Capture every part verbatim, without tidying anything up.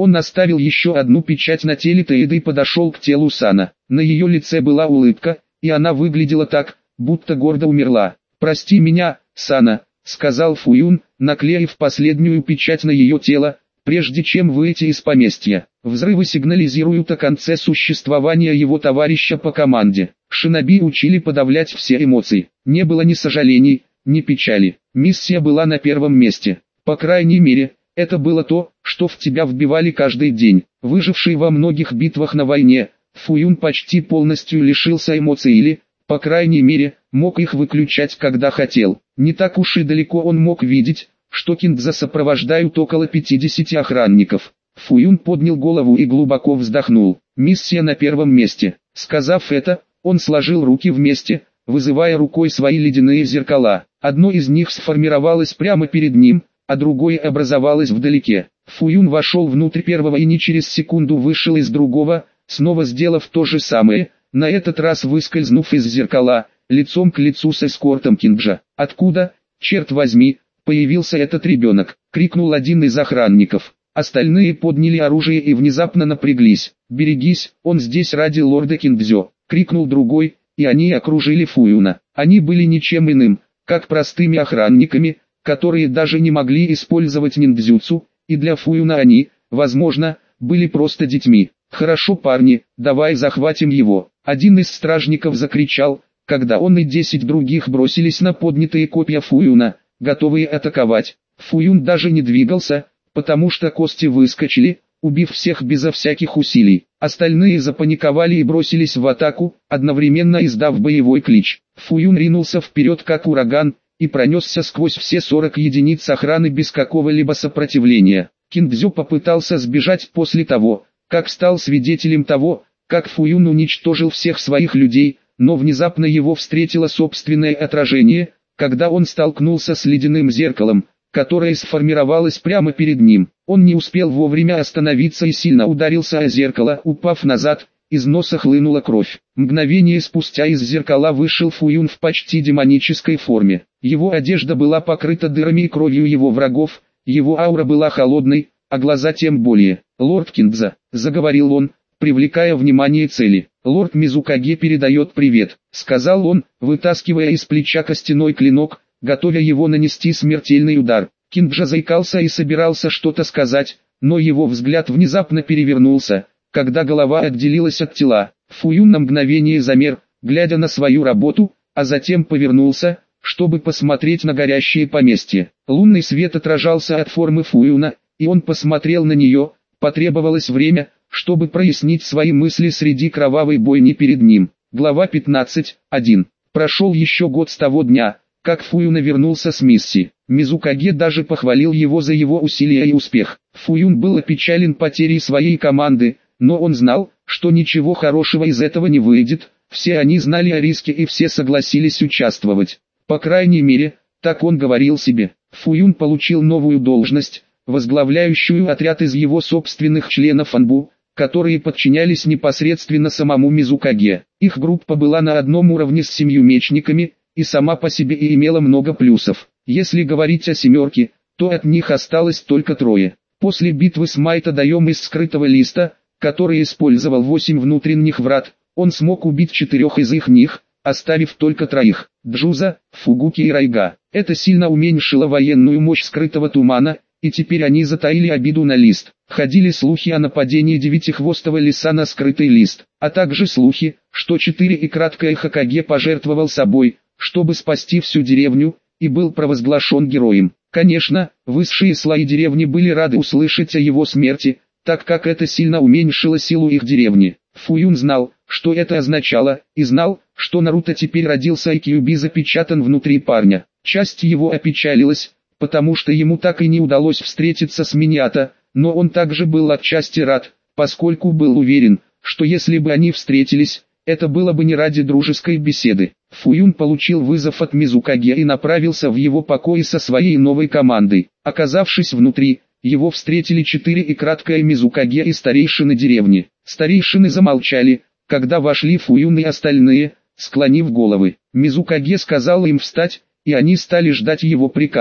Он наставил еще одну печать на теле Теиды и подошел к телу Сана. На ее лице была улыбка, и она выглядела так, будто гордо умерла. «Прости меня, Сана», — сказал Фуюн, наклеив последнюю печать на ее тело, прежде чем выйти из поместья. Взрывы сигнализируют о конце существования его товарища по команде. Шиноби учили подавлять все эмоции. Не было ни сожалений, ни печали. Миссия была на первом месте. По крайней мере, это было то, что в тебя вбивали каждый день. Выживший во многих битвах на войне, Фуюн почти полностью лишился эмоций или, по крайней мере, мог их выключать когда хотел. Не так уж и далеко он мог видеть, что Кингза сопровождают около пятидесяти охранников. Фуюн поднял голову и глубоко вздохнул. Миссия на первом месте. Сказав это, он сложил руки вместе, вызывая рукой свои ледяные зеркала. Одно из них сформировалось прямо перед ним, а другое образовалось вдалеке. Фуюн вошел внутрь первого и не через секунду вышел из другого, снова сделав то же самое, на этот раз выскользнув из зеркала, лицом к лицу с эскортом Кингджа. «Откуда, черт возьми, появился этот ребенок?» — крикнул один из охранников. Остальные подняли оружие и внезапно напряглись. «Берегись, он здесь ради лорда Кингдзё!» — крикнул другой, и они окружили Фуюна. Они были ничем иным, как простыми охранниками, которые даже не могли использовать ниндзюцу, и для Фуюна они, возможно, были просто детьми. «Хорошо, парни, давай захватим его!» Один из стражников закричал, когда он и десять других бросились на поднятые копья Фуюна, готовые атаковать. Фуюн даже не двигался, потому что кости выскочили, убив всех безо всяких усилий. Остальные запаниковали и бросились в атаку, одновременно издав боевой клич. Фуюн ринулся вперед как ураган, и пронесся сквозь все сорок единиц охраны без какого-либо сопротивления. Кингдзё попытался сбежать после того, как стал свидетелем того, как Фуюн уничтожил всех своих людей, но внезапно его встретило собственное отражение, когда он столкнулся с ледяным зеркалом, которое сформировалось прямо перед ним. Он не успел вовремя остановиться и сильно ударился о зеркало, упав назад, из носа хлынула кровь. Мгновение спустя из зеркала вышел Фуюн в почти демонической форме. Его одежда была покрыта дырами и кровью его врагов, его аура была холодной, а глаза тем более. «Лорд Кингза», — заговорил он, привлекая внимание цели. «Лорд Мизукаге передает привет», — сказал он, вытаскивая из плеча костяной клинок, готовя его нанести смертельный удар. Кингджа заикался и собирался что-то сказать, но его взгляд внезапно перевернулся, когда голова отделилась от тела. Фуюн на мгновение замер, глядя на свою работу, а затем повернулся, чтобы посмотреть на горящее поместье. Лунный свет отражался от формы Фуюна, и он посмотрел на нее. Потребовалось время, чтобы прояснить свои мысли среди кровавой бойни перед ним. Глава пятнадцать, один. Прошел еще год с того дня, как Фуюн вернулся с миссии. Мизукаге даже похвалил его за его усилия и успех. Фуюн был опечален потерей своей команды, но он знал, что ничего хорошего из этого не выйдет. Все они знали о риске и все согласились участвовать. По крайней мере, так он говорил себе. Фуюн получил новую должность, возглавляющую отряд из его собственных членов Анбу, которые подчинялись непосредственно самому Мизукаге. Их группа была на одном уровне с семью мечниками, и сама по себе и имела много плюсов. Если говорить о семерке, то от них осталось только трое. После битвы с Майто Даем из скрытого листа, который использовал восемь внутренних врат, он смог убить четырех из их них, оставив только троих – Джуза, Фугуки и Райга. Это сильно уменьшило военную мощь скрытого тумана, и теперь они затаили обиду на лист. Ходили слухи о нападении девятихвостого лиса на скрытый лист, а также слухи, что четыре и краткое Хокаге пожертвовал собой, чтобы спасти всю деревню, и был провозглашен героем. Конечно, высшие слои деревни были рады услышать о его смерти, так как это сильно уменьшило силу их деревни. Фуюн знал, что это означало, и знал, что Наруто теперь родился и Кьюби запечатан внутри парня. Часть его опечалилась, потому что ему так и не удалось встретиться с Миньято, но он также был отчасти рад, поскольку был уверен, что если бы они встретились, это было бы не ради дружеской беседы. Фуюн получил вызов от Мизукаге и направился в его покои со своей новой командой. Оказавшись внутри, его встретили четыре и краткое Мизукаге и старейшины деревни. Старейшины замолчали, когда вошли Фуюн и остальные, склонив головы. Мизукаге сказал им встать, и они стали ждать его приказов.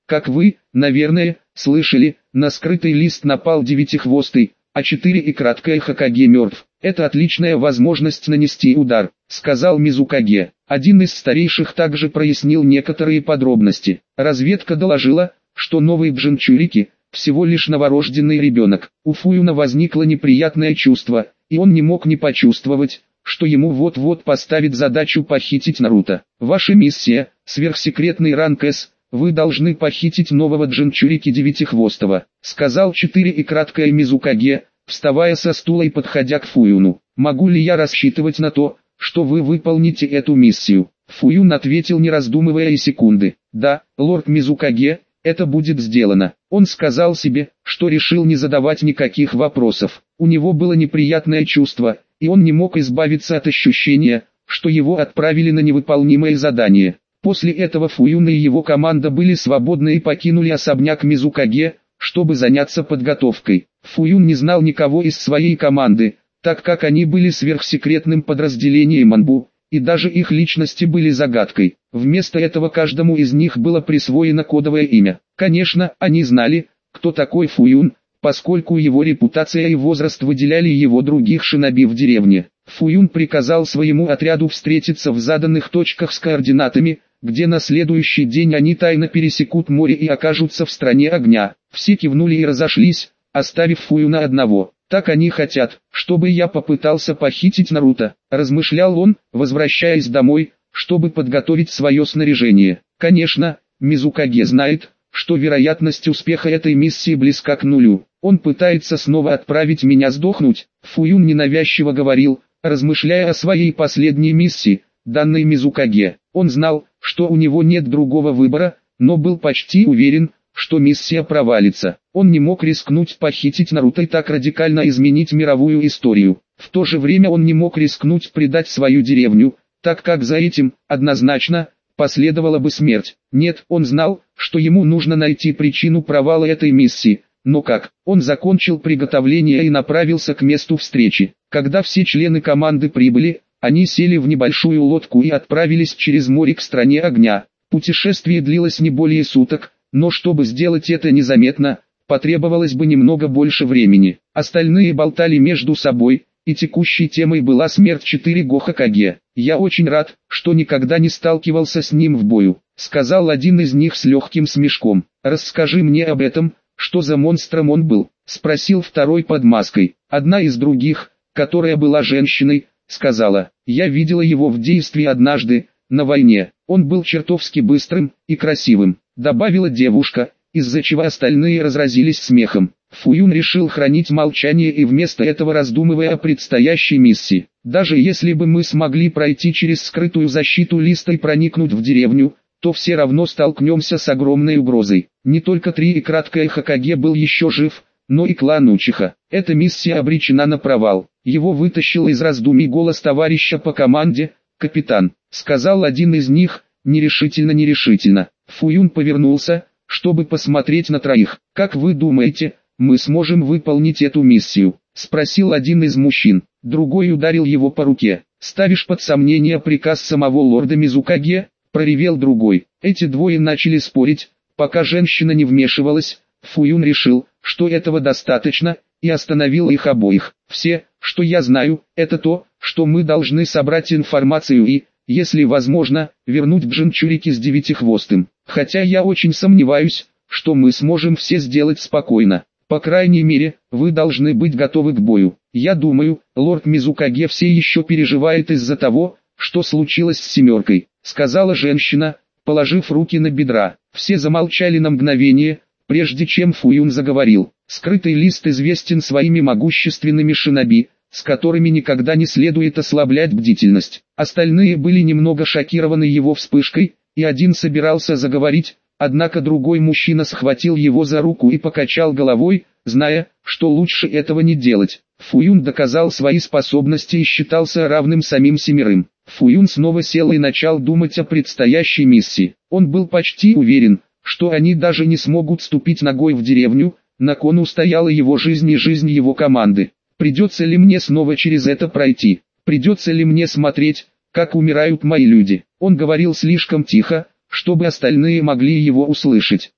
Как вы, наверное, слышали, на скрытый лист напал девятихвостый, а четыре и краткое Хокаге мертв. Это отличная возможность нанести удар, сказал Мизукаге. Один из старейших также прояснил некоторые подробности. Разведка доложила, что новый Джинчурики – всего лишь новорожденный ребенок. У Фуюна возникло неприятное чувство, и он не мог не почувствовать, что ему вот-вот поставит задачу похитить Наруто. Ваша миссия – сверхсекретный ранг С. Вы должны похитить нового Джинчурики Девятихвостого, сказал четыре и краткое Мизукаге, вставая со стула и подходя к Фуюну. Могу ли я рассчитывать на то, что вы выполните эту миссию? Фуюн ответил, не раздумывая и секунды. Да, лорд Мизукаге, это будет сделано. Он сказал себе, что решил не задавать никаких вопросов. У него было неприятное чувство, и он не мог избавиться от ощущения, что его отправили на невыполнимое задание. После этого Фуюн и его команда были свободны и покинули особняк Мизукаге, чтобы заняться подготовкой. Фуюн не знал никого из своей команды, так как они были сверхсекретным подразделением Анбу, и даже их личности были загадкой. Вместо этого каждому из них было присвоено кодовое имя. Конечно, они знали, кто такой Фуюн, поскольку его репутация и возраст выделяли его других шиноби в деревне. Фуюн приказал своему отряду встретиться в заданных точках с координатами, где на следующий день они тайно пересекут море и окажутся в стране огня. Все кивнули и разошлись, оставив Фуюна одного. Так они хотят, чтобы я попытался похитить Наруто, размышлял он, возвращаясь домой, чтобы подготовить свое снаряжение. Конечно, Мизукаге знает, что вероятность успеха этой миссии близка к нулю. Он пытается снова отправить меня сдохнуть. Фуюн ненавязчиво говорил, размышляя о своей последней миссии, данной Мизукаге. Он знал, что у него нет другого выбора, но был почти уверен, что миссия провалится. Он не мог рискнуть похитить Наруто и так радикально изменить мировую историю. В то же время он не мог рискнуть предать свою деревню, так как за этим, однозначно, последовала бы смерть. Нет, он знал, что ему нужно найти причину провала этой миссии. Но как? Он закончил приготовление и направился к месту встречи. Когда все члены команды прибыли, они сели в небольшую лодку и отправились через море к стране огня. Путешествие длилось не более суток, но чтобы сделать это незаметно, потребовалось бы немного больше времени. Остальные болтали между собой, и текущей темой была смерть четыре го Хокаге. «Я очень рад, что никогда не сталкивался с ним в бою», — сказал один из них с легким смешком. «Расскажи мне об этом, что за монстром он был?» — спросил второй под маской. Одна из других, которая была женщиной, сказала: «Я видела его в действии однажды, на войне. Он был чертовски быстрым и красивым», — добавила девушка, из-за чего остальные разразились смехом. Фуюн решил хранить молчание и вместо этого раздумывая о предстоящей миссии. «Даже если бы мы смогли пройти через скрытую защиту листа и проникнуть в деревню, то все равно столкнемся с огромной угрозой. Не только три и краткое Хокаге был еще жив, но и клан Учиха. Эта миссия обречена на провал». Его вытащил из раздумий голос товарища по команде: «Капитан», — сказал один из них, нерешительно-нерешительно. Фуюн повернулся, чтобы посмотреть на троих. «Как вы думаете, мы сможем выполнить эту миссию?» — спросил один из мужчин. Другой ударил его по руке. «Ставишь под сомнение приказ самого лорда Мизукаге?» — проревел другой. Эти двое начали спорить, пока женщина не вмешивалась. Фуюн решил, что этого достаточно, и остановил их обоих. «Все, что я знаю, это то, что мы должны собрать информацию и, если возможно, вернуть Джинчурики с Девятихвостым. Хотя я очень сомневаюсь, что мы сможем все сделать спокойно. По крайней мере, вы должны быть готовы к бою. Я думаю, лорд Мизукаге все еще переживает из-за того, что случилось с семеркой», — сказала женщина, положив руки на бедра. Все замолчали на мгновение, прежде чем Фуюн заговорил. «Скрытый лист известен своими могущественными шиноби, с которыми никогда не следует ослаблять бдительность». Остальные были немного шокированы его вспышкой, и один собирался заговорить, однако другой мужчина схватил его за руку и покачал головой, зная, что лучше этого не делать. Фуюн доказал свои способности и считался равным самим семерым. Фуюн снова сел и начал думать о предстоящей миссии. Он был почти уверен, что они даже не смогут ступить ногой в деревню, на кону стояла его жизнь и жизнь его команды. «Придется ли мне снова через это пройти? Придется ли мне смотреть, как умирают мои люди?» Он говорил слишком тихо, чтобы остальные могли его услышать.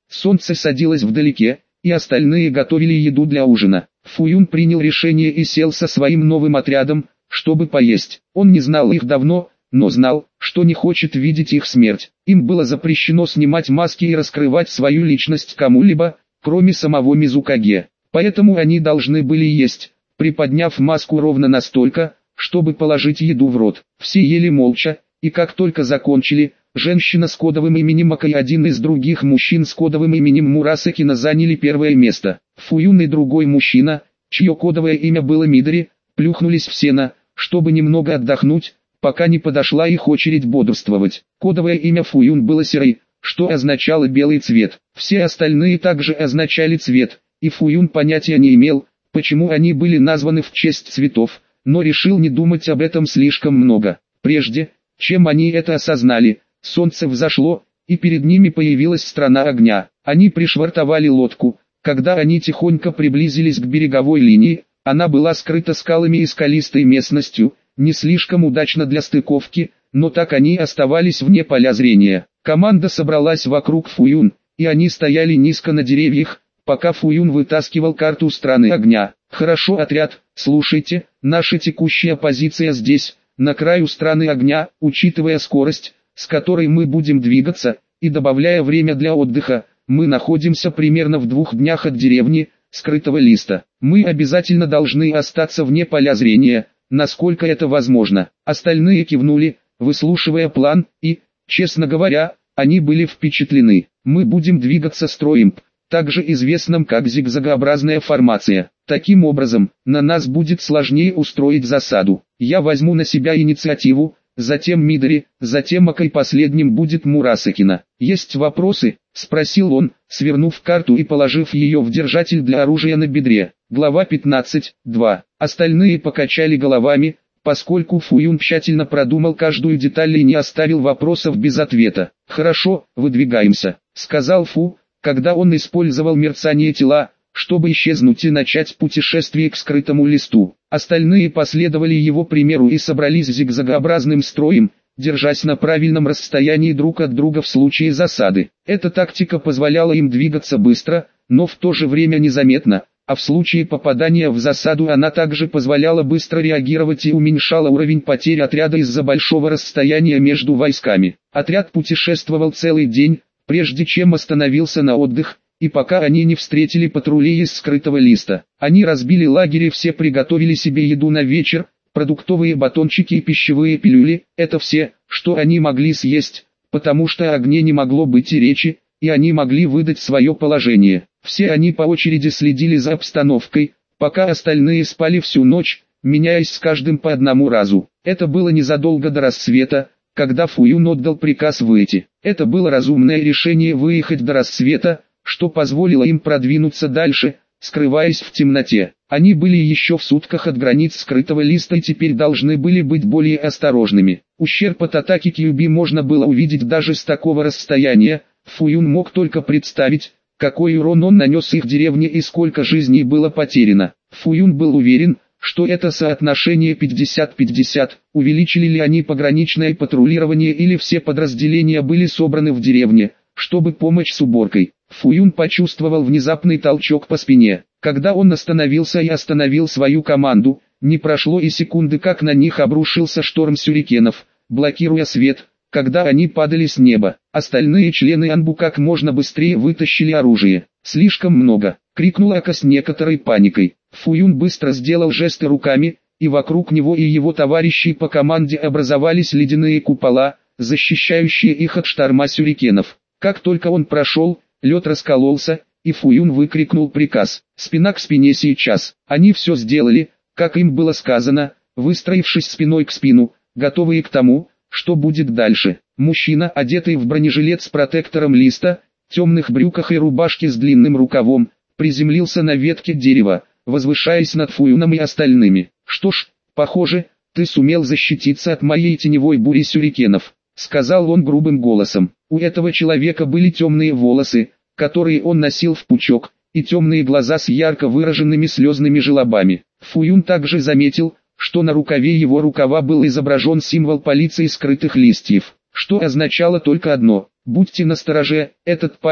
Солнце садилось вдалеке, и остальные готовили еду для ужина. Фуюн принял решение и сел со своим новым отрядом, чтобы поесть. Он не знал их давно, но знал, что не хочет видеть их смерть. Им было запрещено снимать маски и раскрывать свою личность кому-либо, кроме самого Мизукаге. Поэтому они должны были есть, приподняв маску ровно настолько, чтобы положить еду в рот. Все ели молча, и как только закончили, женщина с кодовым именем Ака и один из других мужчин с кодовым именем Мурасакина заняли первое место. Фуюн и другой мужчина, чье кодовое имя было Мидори, плюхнулись в сено, чтобы немного отдохнуть, пока не подошла их очередь бодрствовать. Кодовое имя Фуюн было серый, что означало белый цвет. Все остальные также означали цвет, и Фуюн понятия не имел, почему они были названы в честь цветов, но решил не думать об этом слишком много. Прежде, чем они это осознали, солнце взошло, и перед ними появилась страна огня. Они пришвартовали лодку. Когда они тихонько приблизились к береговой линии, она была скрыта скалами и скалистой местностью, не слишком удачно для стыковки, но так они оставались вне поля зрения. Команда собралась вокруг Фуюн, и они стояли низко на деревьях, пока Фуюн вытаскивал карту страны огня. «Хорошо, отряд, слушайте, наша текущая позиция здесь, на краю страны огня, учитывая скорость, с которой мы будем двигаться, и добавляя время для отдыха, мы находимся примерно в двух днях от деревни, скрытого листа. Мы обязательно должны остаться вне поля зрения, насколько это возможно». Остальные кивнули, выслушивая план, и, честно говоря, они были впечатлены. «Мы будем двигаться строем, также известным как зигзагообразная формация. Таким образом, на нас будет сложнее устроить засаду. Я возьму на себя инициативу, затем Мидори, затем Ака и последним будет Мурасакина. Есть вопросы?» — спросил он, свернув карту и положив ее в держатель для оружия на бедре. Глава пятнадцать, два. Остальные покачали головами, поскольку Фуюн тщательно продумал каждую деталь и не оставил вопросов без ответа. «Хорошо, выдвигаемся», — сказал Фу, когда он использовал мерцание тела, чтобы исчезнуть и начать путешествие к скрытому листу. Остальные последовали его примеру и собрались зигзагообразным строем, держась на правильном расстоянии друг от друга в случае засады. Эта тактика позволяла им двигаться быстро, но в то же время незаметно, а в случае попадания в засаду она также позволяла быстро реагировать и уменьшала уровень потерь отряда из-за большого расстояния между войсками. Отряд путешествовал целый день, прежде чем остановился на отдых, и пока они не встретили патрулей из скрытого листа. Они разбили лагерь и все приготовили себе еду на вечер, продуктовые батончики и пищевые пилюли. Это все, что они могли съесть, потому что о огне не могло быть и речи, и они могли выдать свое положение. Все они по очереди следили за обстановкой, пока остальные спали всю ночь, меняясь с каждым по одному разу. Это было незадолго до рассвета, когда Фуюн отдал приказ выйти. Это было разумное решение выехать до рассвета, что позволило им продвинуться дальше, скрываясь в темноте. Они были еще в сутках от границ скрытого листа и теперь должны были быть более осторожными. Ущерб от атаки Кьюби можно было увидеть даже с такого расстояния. Фуюн мог только представить, какой урон он нанес их деревне и сколько жизней было потеряно. Фуюн был уверен, что это соотношение пятьдесят пятьдесят, увеличили ли они пограничное патрулирование или все подразделения были собраны в деревне, чтобы помочь с уборкой. Фуюн почувствовал внезапный толчок по спине. Когда он остановился и остановил свою команду, не прошло и секунды, как на них обрушился шторм сюрикенов, блокируя свет, когда они падали с неба. Остальные члены Анбу как можно быстрее вытащили оружие. «Слишком много!» — крикнул Ака с некоторой паникой. Фуюн быстро сделал жесты руками, и вокруг него и его товарищей по команде образовались ледяные купола, защищающие их от шторма сюрикенов. Как только он прошел, лед раскололся, и Фуюн выкрикнул приказ. «Спина к спине сейчас!» Они все сделали, как им было сказано, выстроившись спиной к спину, готовые к тому, что будет дальше. Мужчина, одетый в бронежилет с протектором листа, темных брюках и рубашке с длинным рукавом, приземлился на ветке дерева, возвышаясь над Фуюном и остальными. «Что ж, похоже, ты сумел защититься от моей теневой бури сюрикенов», — сказал он грубым голосом. У этого человека были темные волосы, которые он носил в пучок, и темные глаза с ярко выраженными слезными желобами. Фуюн также заметил, что на рукаве его рукава был изображен символ полиции скрытых листьев, что означало только одно: будьте настороже, этот парень,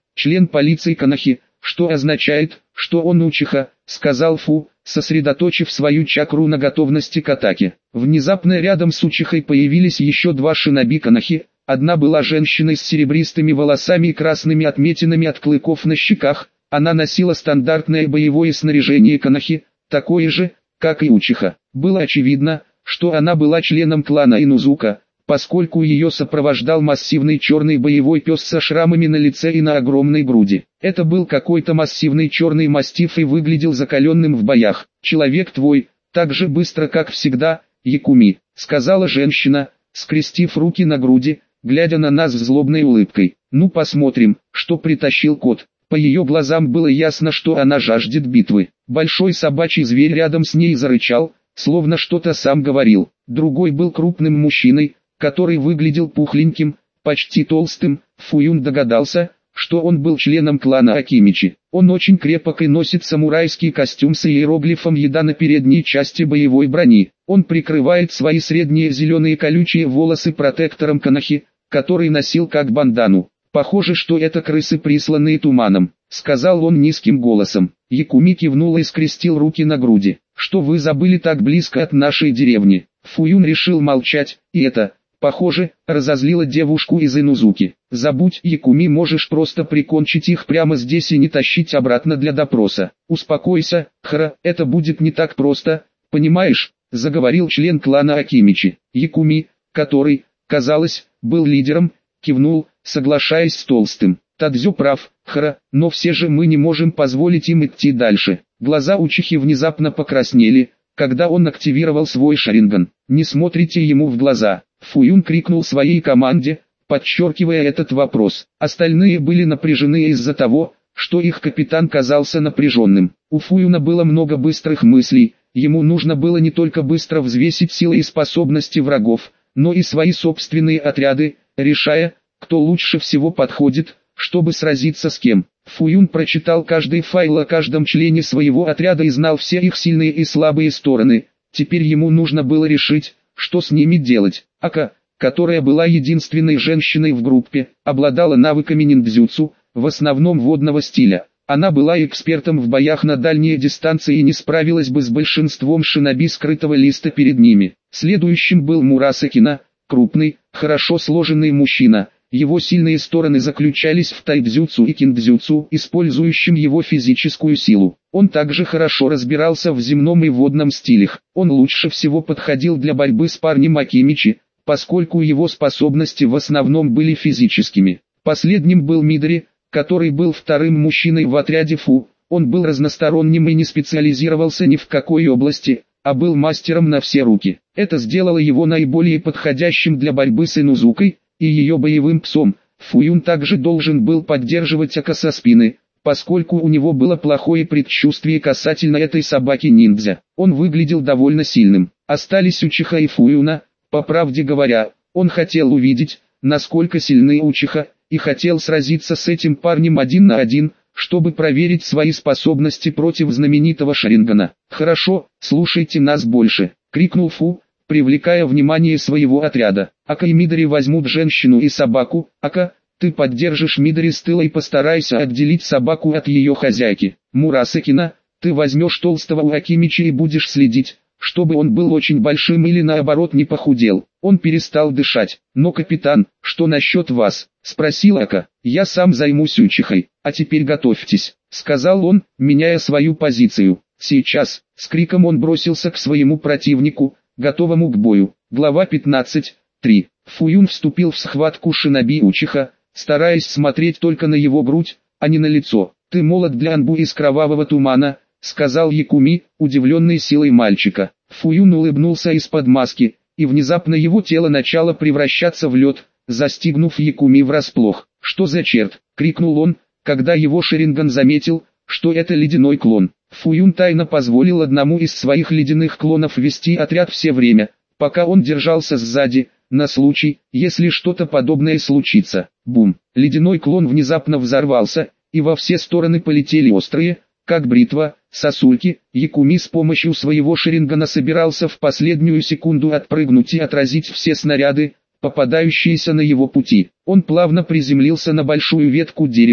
член полиции Канахи, что означает, что он учиха, сказал Фу, сосредоточив свою чакру на готовности к атаке. Внезапно рядом с учихой появились еще два шиноби Канахи. Одна была женщиной с серебристыми волосами и красными отметинами от клыков на щеках. Она носила стандартное боевое снаряжение Канахи, такое же, как и учиха. Было очевидно, что она была членом клана Инузука, поскольку ее сопровождал массивный черный боевой пес со шрамами на лице и на огромной груди. Это был какой-то массивный черный мастиф и выглядел закаленным в боях. «Человек твой, так же быстро как всегда, Якуми», — сказала женщина, скрестив руки на груди, глядя на нас с злобной улыбкой. «Ну посмотрим, что притащил кот». По ее глазам было ясно, что она жаждет битвы. Большой собачий зверь рядом с ней зарычал, словно что-то сам говорил. Другой был крупным мужчиной, который выглядел пухленьким, почти толстым. Фуюн догадался, что он был членом клана Акимичи. Он очень крепок и носит самурайский костюм с иероглифом «Еда» на передней части боевой брони. Он прикрывает свои средние зеленые колючие волосы протектором Канахи, который носил как бандану. «Похоже, что это крысы, присланные туманом», — сказал он низким голосом. Якуми кивнул и скрестил руки на груди. «Что вы забыли так близко от нашей деревни?» Фуюн решил молчать, и это, похоже, разозлило девушку из Инузуки. «Забудь, Якуми, можешь просто прикончить их прямо здесь и не тащить обратно для допроса. Успокойся, Хара, это будет не так просто, понимаешь?» — заговорил член клана Акимичи. Якуми, который, казалось, был лидером, кивнул, соглашаясь с толстым. «Тадзю прав, Хара, но все же мы не можем позволить им идти дальше». Глаза учихи внезапно покраснели, когда он активировал свой шаринган. «Не смотрите ему в глаза!» Фуюн крикнул своей команде, подчеркивая этот вопрос. Остальные были напряжены из-за того, что их капитан казался напряженным. У Фуюна было много быстрых мыслей, ему нужно было не только быстро взвесить силы и способности врагов, но и свои собственные отряды, решая, кто лучше всего подходит, чтобы сразиться с кем. Фуюн прочитал каждый файл о каждом члене своего отряда и знал все их сильные и слабые стороны. Теперь ему нужно было решить, что с ними делать. Ака, которая была единственной женщиной в группе, обладала навыками ниндзюцу, в основном водного стиля. Она была экспертом в боях на дальние дистанции и не справилась бы с большинством шиноби скрытого листа перед ними. Следующим был Мурасакина, крупный, хорошо сложенный мужчина. Его сильные стороны заключались в тайдзюцу и киндзюцу, использующем его физическую силу. Он также хорошо разбирался в земном и водном стилях. Он лучше всего подходил для борьбы с парнем Акимичи, поскольку его способности в основном были физическими. Последним был Мидори, который был вторым мужчиной в отряде Фу. Он был разносторонним и не специализировался ни в какой области, а был мастером на все руки. Это сделало его наиболее подходящим для борьбы с Инузукой и ее боевым псом. Фуюн также должен был поддерживать Ака со спины, поскольку у него было плохое предчувствие касательно этой собаки-ниндзя. Он выглядел довольно сильным. Остались учиха и Фуюна. По правде говоря, он хотел увидеть, насколько сильны учиха, и хотел сразиться с этим парнем один на один, чтобы проверить свои способности против знаменитого Шарингана. «Хорошо, слушайте нас больше», — крикнул Фу, привлекая внимание своего отряда. «Ака и Мидори возьмут женщину и собаку. Ака, ты поддержишь Мидори с тыла и постарайся отделить собаку от ее хозяйки. Мурасакина, ты возьмешь толстого у Акимичи и будешь следить, чтобы он был очень большим или наоборот не похудел». Он перестал дышать. «Но капитан, что насчет вас?» — спросил Ака. «Я сам займусь учихой, а теперь готовьтесь», — сказал он, меняя свою позицию. «Сейчас», — с криком он бросился к своему противнику, готовому к бою. Глава пятнадцать. три. Фуюн вступил в схватку шиноби учиха, стараясь смотреть только на его грудь, а не на лицо. «Ты молод для Анбу из кровавого тумана», — сказал Якуми, удивленный силой мальчика. Фуюн улыбнулся из-под маски, и внезапно его тело начало превращаться в лед, застигнув Якуми врасплох. «Что за черт?» — крикнул он, когда его Шаринган заметил, что это ледяной клон. Фуюн тайно позволил одному из своих ледяных клонов вести отряд все время, пока он держался сзади, на случай, если что-то подобное случится. Бум! Ледяной клон внезапно взорвался, и во все стороны полетели острые, как бритва, сосульки. Якуми с помощью своего Шарингана собирался в последнюю секунду отпрыгнуть и отразить все снаряды, попадающиеся на его пути. Он плавно приземлился на большую ветку дерева,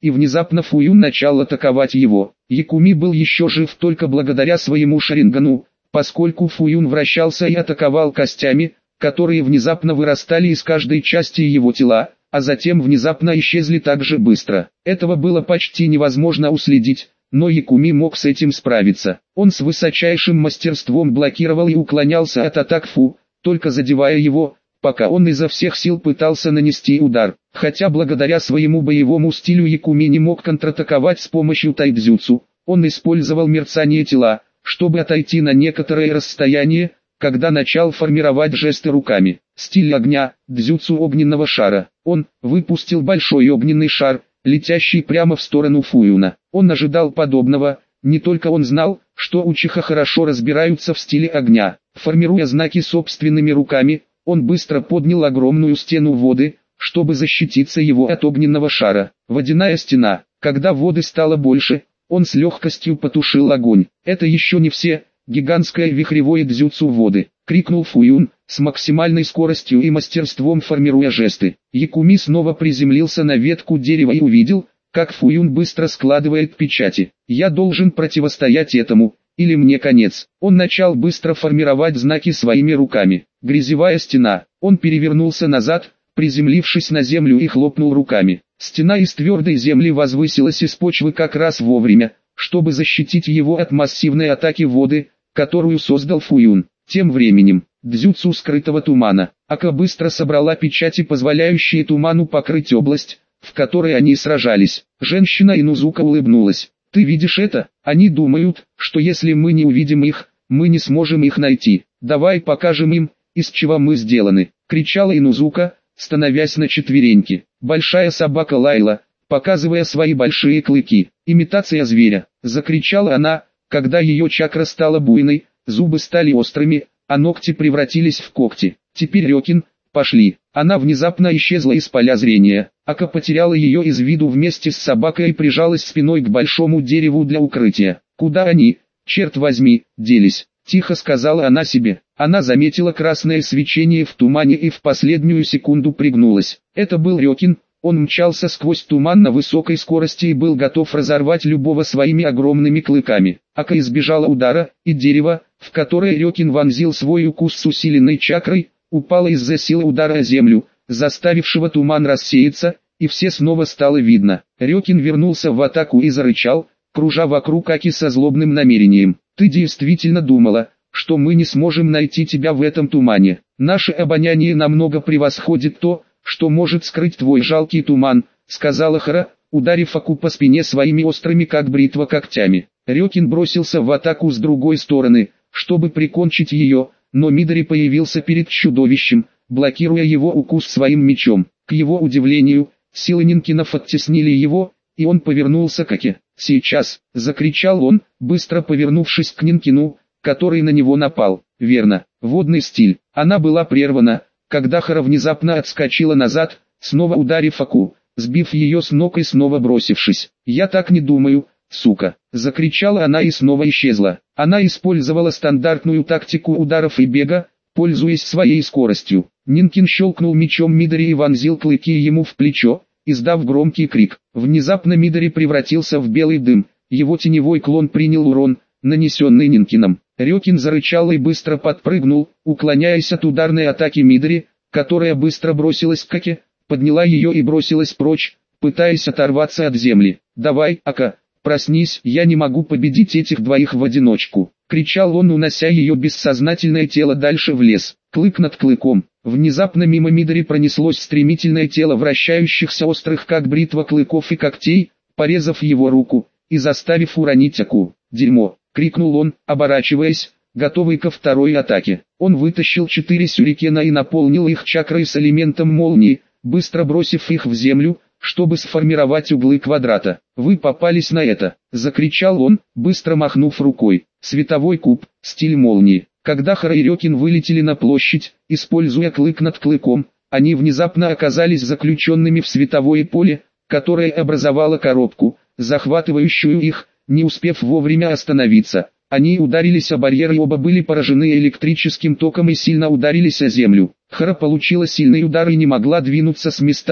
и внезапно Фуюн начал атаковать его. Якуми был еще жив только благодаря своему шарингану, поскольку Фуюн вращался и атаковал костями, которые внезапно вырастали из каждой части его тела, а затем внезапно исчезли так же быстро. Этого было почти невозможно уследить, но Якуми мог с этим справиться. Он с высочайшим мастерством блокировал и уклонялся от атак Фу, только задевая его, пока он изо всех сил пытался нанести удар. Хотя благодаря своему боевому стилю Якуми не мог контратаковать с помощью тайцзюцу, он использовал мерцание тела, чтобы отойти на некоторое расстояние, когда начал формировать жесты руками. Стиль огня, дзюцу огненного шара. Он выпустил большой огненный шар, летящий прямо в сторону Фуюна. Он ожидал подобного, не только он знал, что Учиха хорошо разбираются в стиле огня. Формируя знаки собственными руками, он быстро поднял огромную стену воды, чтобы защититься его от огненного шара. Водяная стена. Когда воды стало больше, он с легкостью потушил огонь. Это еще не все. Гигантское вихревое дзюцу воды, крикнул Фуюн, с максимальной скоростью и мастерством формируя жесты. Якуми снова приземлился на ветку дерева и увидел, как Фуюн быстро складывает печати. Я должен противостоять этому, или мне конец. Он начал быстро формировать знаки своими руками. Грязевая стена. Он перевернулся назад, приземлившись на землю и хлопнул руками. Стена из твердой земли возвысилась из почвы как раз вовремя, чтобы защитить его от массивной атаки воды, которую создал Фуюн. Тем временем, дзюцу скрытого тумана. Ака быстро собрала печати, позволяющие туману покрыть область, в которой они сражались. Женщина Инузука улыбнулась. Ты видишь это? Они думают, что если мы не увидим их, мы не сможем их найти. Давай покажем им, из чего мы сделаны, кричала Инузука, становясь на четвереньки. Большая собака лаяла, показывая свои большие клыки. Имитация зверя, закричала она, когда ее чакра стала буйной, зубы стали острыми, а ногти превратились в когти. Теперь Рёкин, пошли. Она внезапно исчезла из поля зрения. Ака потеряла ее из виду вместе с собакой и прижалась спиной к большому дереву для укрытия. Куда они, черт возьми, делись? Тихо сказала она себе. Она заметила красное свечение в тумане и в последнюю секунду пригнулась. Это был Рёкин. Он мчался сквозь туман на высокой скорости и был готов разорвать любого своими огромными клыками. Ака избежала удара, и дерево, в которое Рёкин вонзил свой укус с усиленной чакрой, упало из-за силы удара о землю, заставившего туман рассеяться, и все снова стало видно. Рёкин вернулся в атаку и зарычал, кружа вокруг Аки со злобным намерением. «Ты действительно думала, что мы не сможем найти тебя в этом тумане? Наше обоняние намного превосходит то, что может скрыть твой жалкий туман», — сказала Хара, ударив Аку по спине своими острыми как бритва когтями. Рёкин бросился в атаку с другой стороны, чтобы прикончить ее, но Мидори появился перед чудовищем, блокируя его укус своим мечом. К его удивлению, силы Нинкинов оттеснили его, и он повернулся к Аке. «Сейчас!» — закричал он, быстро повернувшись к Нинкину, который на него напал. Верно, водный стиль. Она была прервана, когда Хара внезапно отскочила назад, снова ударив Аку, сбив ее с ног и снова бросившись. «Я так не думаю, сука!» — закричала она и снова исчезла. Она использовала стандартную тактику ударов и бега, пользуясь своей скоростью. Нинкин щелкнул мечом Мидори и вонзил клыки ему в плечо, издав громкий крик. Внезапно Мидори превратился в белый дым, его теневой клон принял урон, нанесенный Нинкином. Рёкин зарычал и быстро подпрыгнул, уклоняясь от ударной атаки Мидори, которая быстро бросилась к Аке, подняла ее и бросилась прочь, пытаясь оторваться от земли. «Давай, Ака, проснись, я не могу победить этих двоих в одиночку», — кричал он, унося ее бессознательное тело дальше в лес. Клык над клыком. Внезапно мимо Мидори пронеслось стремительное тело вращающихся острых как бритва клыков и когтей, порезав его руку и заставив уронить Аку. «Дерьмо!» — крикнул он, оборачиваясь, готовый ко второй атаке. Он вытащил четыре сюрикена и наполнил их чакрой с элементом молнии, быстро бросив их в землю, чтобы сформировать углы квадрата. «Вы попались на это!» — закричал он, быстро махнув рукой. Световой куб, стиль молнии. Когда Хара и Рёкин вылетели на площадь, используя клык над клыком, они внезапно оказались заключенными в световое поле, которое образовало коробку, захватывающую их, не успев вовремя остановиться. Они ударились о барьер и оба были поражены электрическим током и сильно ударились о землю. Хара получила сильный удар и не могла двинуться с места,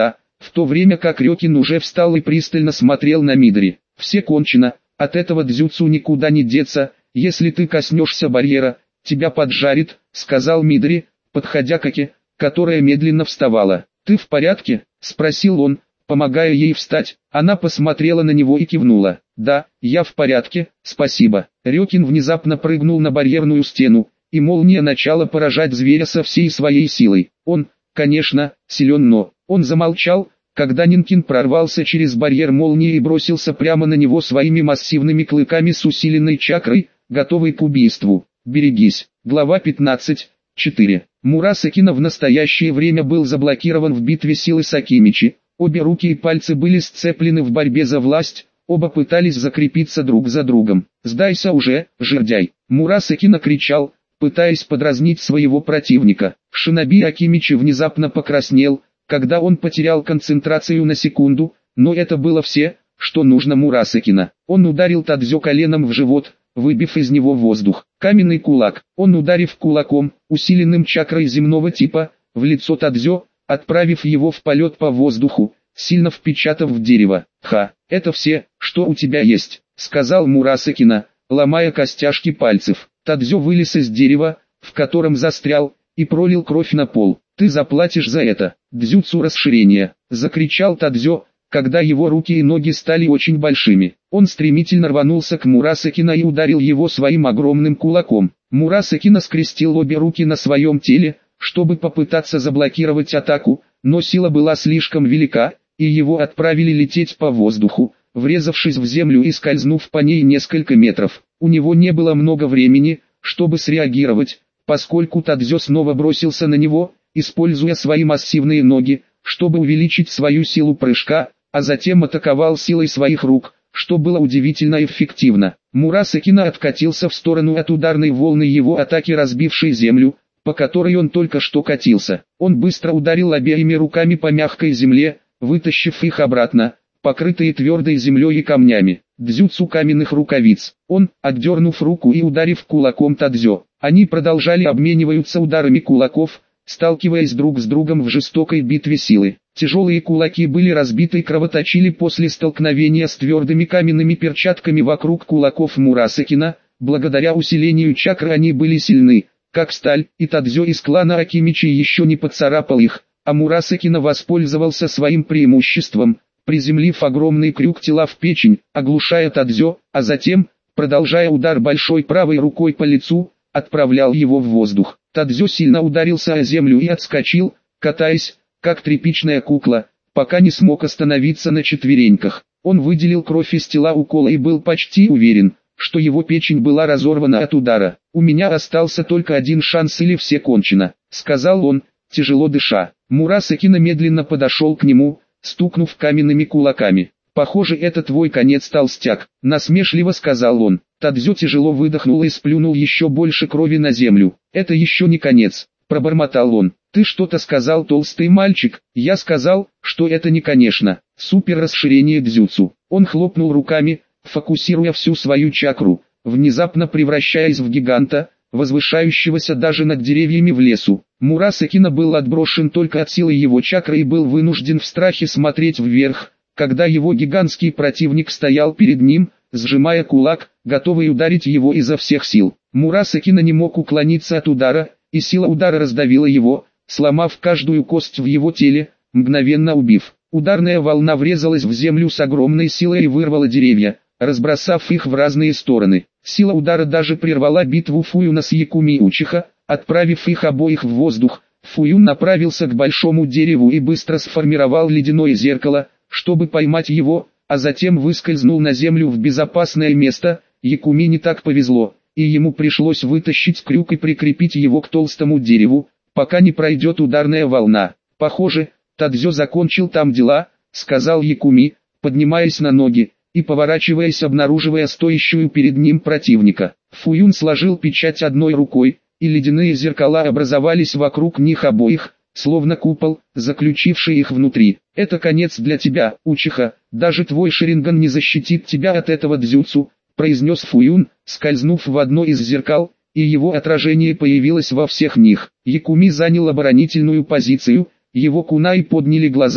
в то время как Рёкин уже встал и пристально смотрел на Мидори. «Все кончено, от этого дзюцу никуда не деться, если ты коснешься барьера, тебя поджарит», — сказал Мидори, подходя к Аке, которая медленно вставала. «Ты в порядке?» — спросил он, помогая ей встать. Она посмотрела на него и кивнула. «Да, я в порядке, спасибо». Рёкин внезапно прыгнул на барьерную стену, и молния начала поражать зверя со всей своей силой. Он, конечно, силен, но... Он замолчал, когда Нинкин прорвался через барьер молнии и бросился прямо на него своими массивными клыками с усиленной чакрой, готовый к убийству. «Берегись». Глава пятнадцать. четыре. Мурасакина в настоящее время был заблокирован в битве силы Сакимичи. Обе руки и пальцы были сцеплены в борьбе за власть, оба пытались закрепиться друг за другом. «Сдайся уже, жердяй!» Мурасакина кричал, пытаясь подразнить своего противника. Шиноби Акимичи внезапно покраснел, когда он потерял концентрацию на секунду, но это было все, что нужно Мурасакина. Он ударил Тадзё коленом в живот, выбив из него воздух. Каменный кулак. Он, ударив кулаком, усиленным чакрой земного типа, в лицо Тадзё, отправив его в полет по воздуху, сильно впечатав в дерево. «Ха, это все, что у тебя есть», — сказал Мурасакина, ломая костяшки пальцев. Тадзё вылез из дерева, в котором застрял, и пролил кровь на пол. «Ты заплатишь за это!» «Дзюцу расширения!» — закричал Тадзё, когда его руки и ноги стали очень большими. Он стремительно рванулся к Мурасакина и ударил его своим огромным кулаком. Мурасакина скрестил обе руки на своем теле, чтобы попытаться заблокировать атаку, но сила была слишком велика, и его отправили лететь по воздуху, врезавшись в землю и скользнув по ней несколько метров. У него не было много времени, чтобы среагировать, поскольку Тадзё снова бросился на него, используя свои массивные ноги, чтобы увеличить свою силу прыжка, а затем атаковал силой своих рук, что было удивительно эффективно. Мурасакина откатился в сторону от ударной волны его атаки, разбившей землю, по которой он только что катился. Он быстро ударил обеими руками по мягкой земле, вытащив их обратно, покрытые твердой землей и камнями. Дзюцу каменных рукавиц. Он, отдернув руку и ударив кулаком Тадзё, они продолжали обмениваться ударами кулаков, сталкиваясь друг с другом в жестокой битве силы. Тяжелые кулаки были разбиты и кровоточили после столкновения с твердыми каменными перчатками вокруг кулаков Мурасакина. Благодаря усилению чакры они были сильны, как сталь, и Тадзё из клана Акимичи еще не поцарапал их, а Мурасакина воспользовался своим преимуществом, приземлив огромный крюк тела в печень, оглушая Тадзё, а затем, продолжая удар большой правой рукой по лицу, отправлял его в воздух. Тадзё сильно ударился о землю и отскочил, катаясь, как тряпичная кукла, пока не смог остановиться на четвереньках. Он выделил кровь из тела укола и был почти уверен, что его печень была разорвана от удара. «У меня остался только один шанс, или все кончено», — сказал он, тяжело дыша. Мурасакина медленно подошел к нему, стукнув каменными кулаками. «Похоже, это твой конец, толстяк», — насмешливо сказал он. Тадзё тяжело выдохнул и сплюнул еще больше крови на землю. «Это еще не конец», — пробормотал он. «Ты что-то сказал, толстый мальчик?» «Я сказал, что это не конечно. Супер расширение дзюцу». Он хлопнул руками, фокусируя всю свою чакру, внезапно превращаясь в гиганта, возвышающегося даже над деревьями в лесу. Мурасакина был отброшен только от силы его чакры и был вынужден в страхе смотреть вверх, когда его гигантский противник стоял перед ним, сжимая кулак, готовый ударить его изо всех сил. Мурасакина не мог уклониться от удара, и сила удара раздавила его, сломав каждую кость в его теле, мгновенно убив. Ударная волна врезалась в землю с огромной силой и вырвала деревья, разбросав их в разные стороны. Сила удара даже прервала битву Фуюна с Якуми Учиха, отправив их обоих в воздух. Фуюн направился к большому дереву и быстро сформировал ледяное зеркало, чтобы поймать его, а затем выскользнул на землю в безопасное место. Якуми не так повезло, и ему пришлось вытащить крюк и прикрепить его к толстому дереву, пока не пройдет ударная волна. «Похоже, Тадзё закончил там дела», — сказал Якуми, поднимаясь на ноги и поворачиваясь, обнаруживая стоящую перед ним противника. Фуюн сложил печать одной рукой, и ледяные зеркала образовались вокруг них обоих, словно купол, заключивший их внутри. «Это конец для тебя, Учиха, даже твой Шаринган не защитит тебя от этого дзюцу», — произнес Фуюн, скользнув в одно из зеркал, и его отражение появилось во всех них. Якуми занял оборонительную позицию, его кунаи подняли глаза,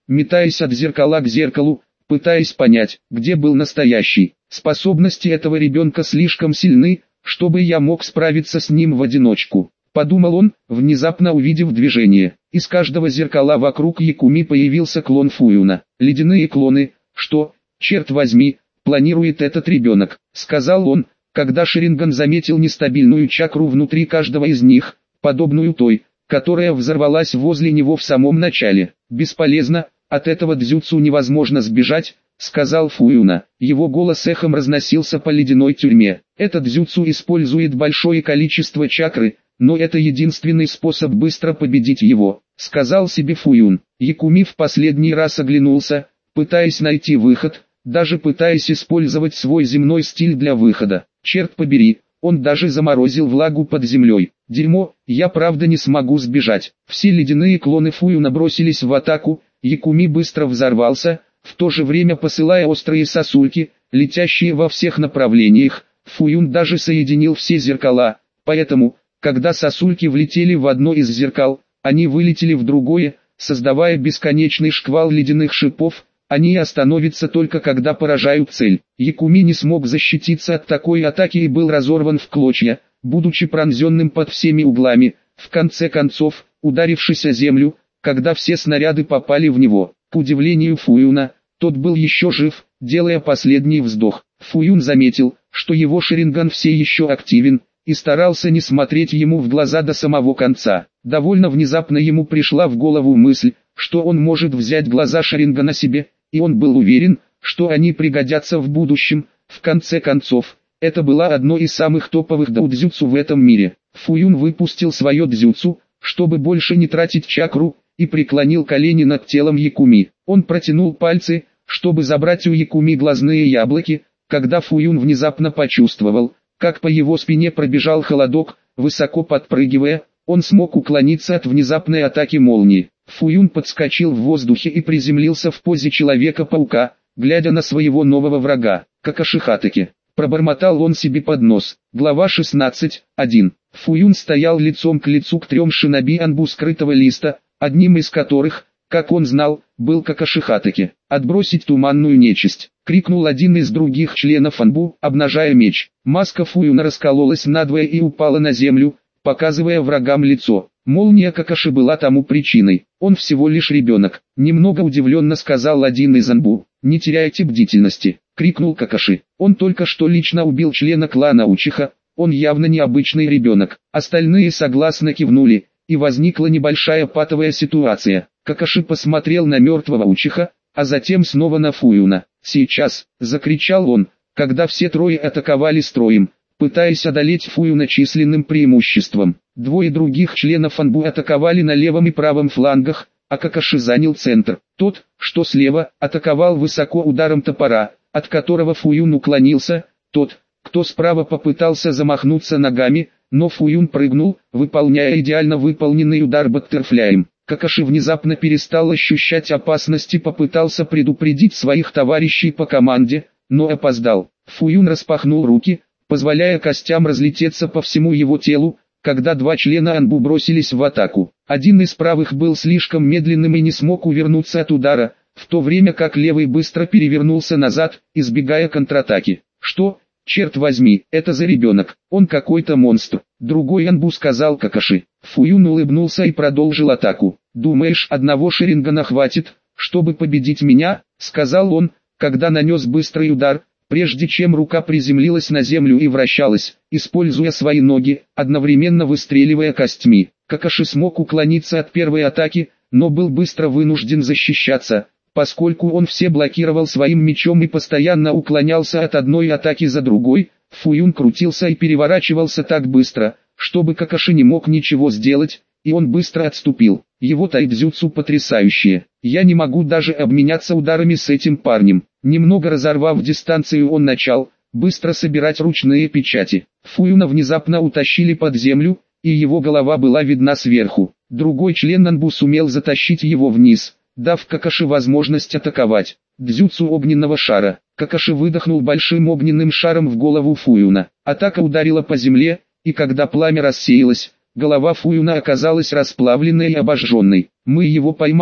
метаясь от зеркала к зеркалу, пытаясь понять, где был настоящий. Способности этого ребенка слишком сильны, чтобы я мог справиться с ним в одиночку. Подумал он, внезапно увидев движение. Из каждого зеркала вокруг Якуми появился клон Фуюна. Ледяные клоны, что, черт возьми, планирует этот ребенок, сказал он, когда Шаринган заметил нестабильную чакру внутри каждого из них, подобную той, которая взорвалась возле него в самом начале. Бесполезно, от этого дзюцу невозможно сбежать, сказал Фуюна. Его голос эхом разносился по ледяной тюрьме. Этот дзюцу использует большое количество чакры, но это единственный способ быстро победить его, сказал себе Фуюн. Якуми в последний раз оглянулся, пытаясь найти выход, даже пытаясь использовать свой земной стиль для выхода. Черт побери, он даже заморозил влагу под землей. Дерьмо, я правда не смогу сбежать. Все ледяные клоны Фуюна бросились в атаку, Якуми быстро взорвался, в то же время посылая острые сосульки, летящие во всех направлениях. Фуюн даже соединил все зеркала, поэтому, когда сосульки влетели в одно из зеркал, они вылетели в другое, создавая бесконечный шквал ледяных шипов. Они остановятся только когда поражают цель. Якуми не смог защититься от такой атаки и был разорван в клочья, будучи пронзенным под всеми углами, в конце концов, ударившись о землю, когда все снаряды попали в него. К удивлению Фуюна, тот был еще жив, делая последний вздох. Фуюн заметил, что его Шаринган все еще активен, и старался не смотреть ему в глаза до самого конца. Довольно внезапно ему пришла в голову мысль, что он может взять глаза Шарингана себе, и он был уверен, что они пригодятся в будущем. В конце концов, это была одно из самых топовых даудзюцу в этом мире. Фуюн выпустил свое дзюцу, чтобы больше не тратить чакру, и преклонил колени над телом Якуми. Он протянул пальцы, чтобы забрать у Якуми глазные яблоки, когда Фуюн внезапно почувствовал, как по его спине пробежал холодок. Высоко подпрыгивая, он смог уклониться от внезапной атаки молнии. Фуюн подскочил в воздухе и приземлился в позе Человека-паука, глядя на своего нового врага, Какаши Хатаки. Пробормотал он себе под нос. Глава шестнадцать, один. Фуюн стоял лицом к лицу к трем шиноби Анбу скрытого листа, одним из которых, как он знал, был Какаши Хатаки. «Отбросить туманную нечисть!» — крикнул один из других членов Анбу, обнажая меч. Маска Фуюна раскололась надвое и упала на землю, показывая врагам лицо. Молния Какаши была тому причиной. Он всего лишь ребенок. Немного удивленно сказал один из Анбу. «Не теряйте бдительности!» — крикнул Какаши. Он только что лично убил члена клана Учиха. Он явно необычный ребенок. Остальные согласно кивнули, и возникла небольшая патовая ситуация. Какаши посмотрел на мертвого Учиха, а затем снова на Фуюна. «Сейчас!» — закричал он, когда все трое атаковали строем, пытаясь одолеть Фуюна численным преимуществом. Двое других членов Анбу атаковали на левом и правом флангах, а Какаши занял центр. Тот, что слева, атаковал высоко ударом топора, от которого Фуюн уклонился. Тот, кто справа, попытался замахнуться ногами, но Фуюн прыгнул, выполняя идеально выполненный удар баттерфляем. Какаши внезапно перестал ощущать опасность и попытался предупредить своих товарищей по команде, но опоздал. Фуюн распахнул руки, позволяя костям разлететься по всему его телу, когда два члена Анбу бросились в атаку. Один из правых был слишком медленным и не смог увернуться от удара, в то время как левый быстро перевернулся назад, избегая контратаки. «Что, черт возьми, это за ребенок? Он какой-то монстр!» Другой Анбу сказал Какаши. Фуюн улыбнулся и продолжил атаку. «Думаешь, одного Шарингана хватит, чтобы победить меня?» — сказал он, когда нанес быстрый удар, прежде чем рука приземлилась на землю и вращалась, используя свои ноги, одновременно выстреливая костьми. Какаши смог уклониться от первой атаки, но был быстро вынужден защищаться, поскольку он все блокировал своим мечом и постоянно уклонялся от одной атаки за другой. Фуюн крутился и переворачивался так быстро, чтобы Какаши не мог ничего сделать, и он быстро отступил. Его тайцзюцу потрясающее. Я не могу даже обменяться ударами с этим парнем. Немного разорвав дистанцию, он начал быстро собирать ручные печати. Фуюна внезапно утащили под землю, и его голова была видна сверху. Другой член Анбу сумел затащить его вниз, дав Какаши возможность атаковать. Дзюцу огненного шара. Какаши выдохнул большим огненным шаром в голову Фуюна. Атака ударила по земле, и когда пламя рассеялось, голова Фуюна оказалась расплавленной и обожженной. «Мы его поймали?» —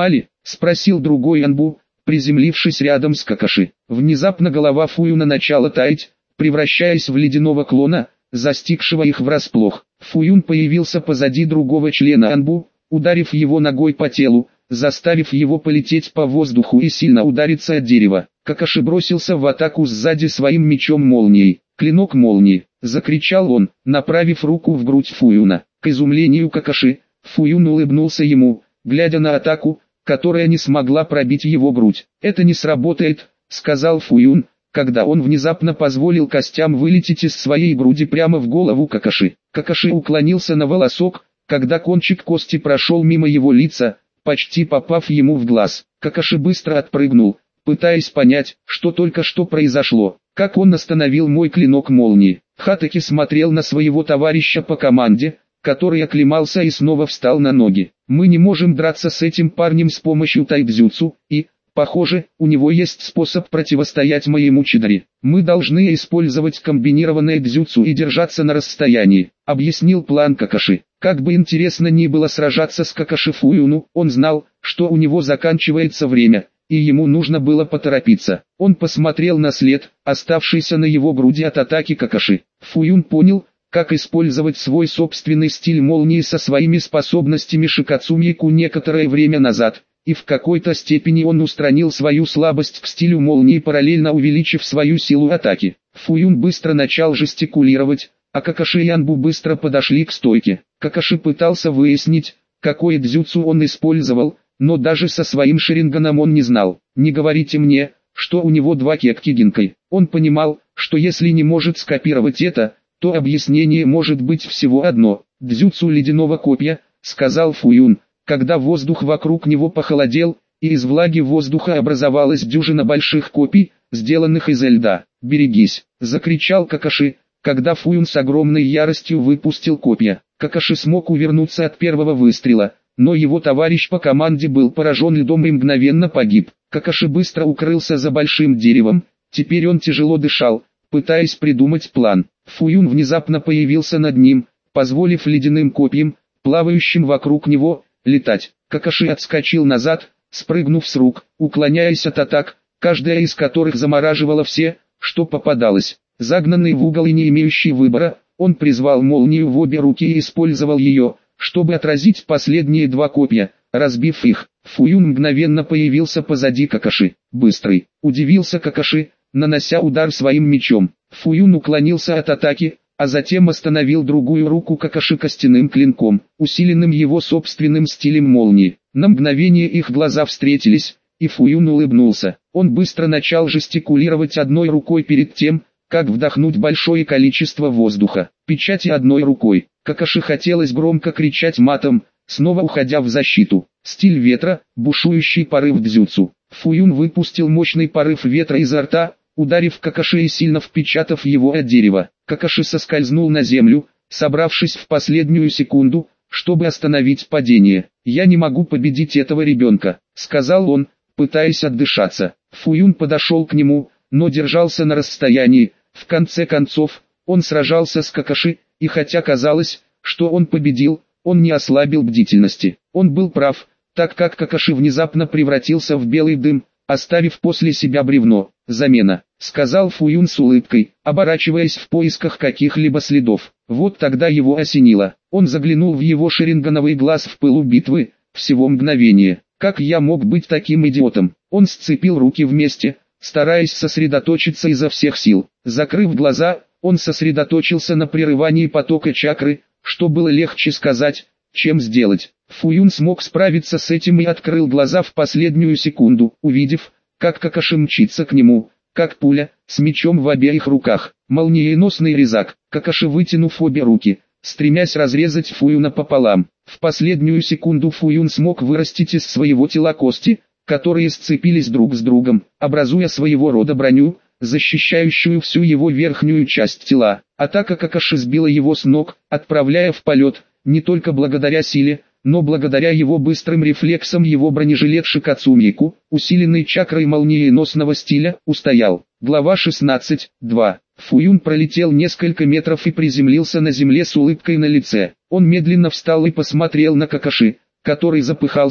спросил другой Анбу, приземлившись рядом с Какаши. Внезапно голова Фуюна начала таять, превращаясь в ледяного клона, застигшего их врасплох. Фуюн появился позади другого члена Анбу, ударив его ногой по телу, заставив его полететь по воздуху и сильно удариться о дерево. Какаши бросился в атаку сзади своим мечом молнией. «Клинок молнии!» — закричал он, направив руку в грудь Фуюна. К изумлению Какаши, Фуюн улыбнулся ему, глядя на атаку, которая не смогла пробить его грудь. «Это не сработает», — сказал Фуюн, когда он внезапно позволил костям вылететь из своей груди прямо в голову Какаши. Какаши уклонился на волосок, когда кончик кости прошел мимо его лица, почти попав ему в глаз. Какаши быстро отпрыгнул, пытаясь понять, что только что произошло. Как он остановил мой клинок молнии? Хатаки смотрел на своего товарища по команде, который оклемался и снова встал на ноги. «Мы не можем драться с этим парнем с помощью тайцзюцу, и, похоже, у него есть способ противостоять моему Чидари. Мы должны использовать комбинированное дзюцу и держаться на расстоянии», — объяснил план Какаши. Как бы интересно ни было сражаться с Какаши Фуюну, он знал, что у него заканчивается время, и ему нужно было поторопиться. Он посмотрел на след, оставшийся на его груди от атаки Какаши. Фуюн понял, как использовать свой собственный стиль молнии со своими способностями Шикацумику некоторое время назад, и в какой-то степени он устранил свою слабость к стилю молнии, параллельно увеличив свою силу атаки. Фуюн быстро начал жестикулировать, а Какаши и Анбу быстро подошли к стойке. Какаши пытался выяснить, какое дзюцу он использовал, но даже со своим шаринганом он не знал. «Не говорите мне, что у него два кекки-гинкай». Он понимал, что если не может скопировать это, то объяснение может быть всего одно. «Дзюцу ледяного копья», — сказал Фуюн, когда воздух вокруг него похолодел, и из влаги воздуха образовалась дюжина больших копий, сделанных из льда. «Берегись», — закричал Какаши, когда Фуюн с огромной яростью выпустил копья. Какаши смог увернуться от первого выстрела, но его товарищ по команде был поражен льдом и мгновенно погиб. Какаши быстро укрылся за большим деревом, теперь он тяжело дышал, пытаясь придумать план. Фуюн внезапно появился над ним, позволив ледяным копьям, плавающим вокруг него, летать. Какаши отскочил назад, спрыгнув с рук, уклоняясь от атак, каждая из которых замораживала все, что попадалось. Загнанный в угол и не имеющий выбора, он призвал молнию в обе руки и использовал ее, чтобы отразить последние два копья, разбив их. Фуюн мгновенно появился позади Какаши. «Быстрый!» — удивился Какаши, нанося удар своим мечом. Фуюн уклонился от атаки, а затем остановил другую руку Какаши костяным клинком, усиленным его собственным стилем молнии. На мгновение их глаза встретились, и Фуюн улыбнулся. Он быстро начал жестикулировать одной рукой перед тем, как вдохнуть большое количество воздуха. Печати одной рукой. Какаши хотелось громко кричать матом, снова уходя в защиту. Стиль ветра, бушующий порыв дзюцу. Фуюн выпустил мощный порыв ветра изо рта, ударив Какаши и сильно впечатав его о дерево. Какаши соскользнул на землю, собравшись в последнюю секунду, чтобы остановить падение. «Я не могу победить этого ребенка», — сказал он, пытаясь отдышаться. Фуюн подошел к нему, но держался на расстоянии. В конце концов, он сражался с Какаши, и хотя казалось, что он победил, он не ослабил бдительности. Он был прав, так как Какаши внезапно превратился в белый дым, оставив после себя бревно. «Замена», — сказал Фуюн с улыбкой, оборачиваясь в поисках каких-либо следов. Вот тогда его осенило. Он заглянул в его шарингановый глаз в пылу битвы, всего мгновение. Как я мог быть таким идиотом? Он сцепил руки вместе, стараясь сосредоточиться изо всех сил. Закрыв глаза, он сосредоточился на прерывании потока чакры, что было легче сказать, чем сделать. Фуюн смог справиться с этим и открыл глаза в последнюю секунду, увидев, как Какаши мчится к нему, как пуля, с мечом в обеих руках. Молниеносный резак. Какаши, вытянув обе руки, стремясь разрезать Фуюна пополам. В последнюю секунду Фуюн смог вырастить из своего тела кости, которые сцепились друг с другом, образуя своего рода броню, защищающую всю его верхнюю часть тела. Атака Какаши сбила его с ног, отправляя в полет, не только благодаря силе, но благодаря его быстрым рефлексам его бронежилет Шикацумику, усиленный чакрой молниеносного стиля, устоял. Глава шестнадцать. два. Фуюн пролетел несколько метров и приземлился на земле с улыбкой на лице. Он медленно встал и посмотрел на Какаши, который запыхался,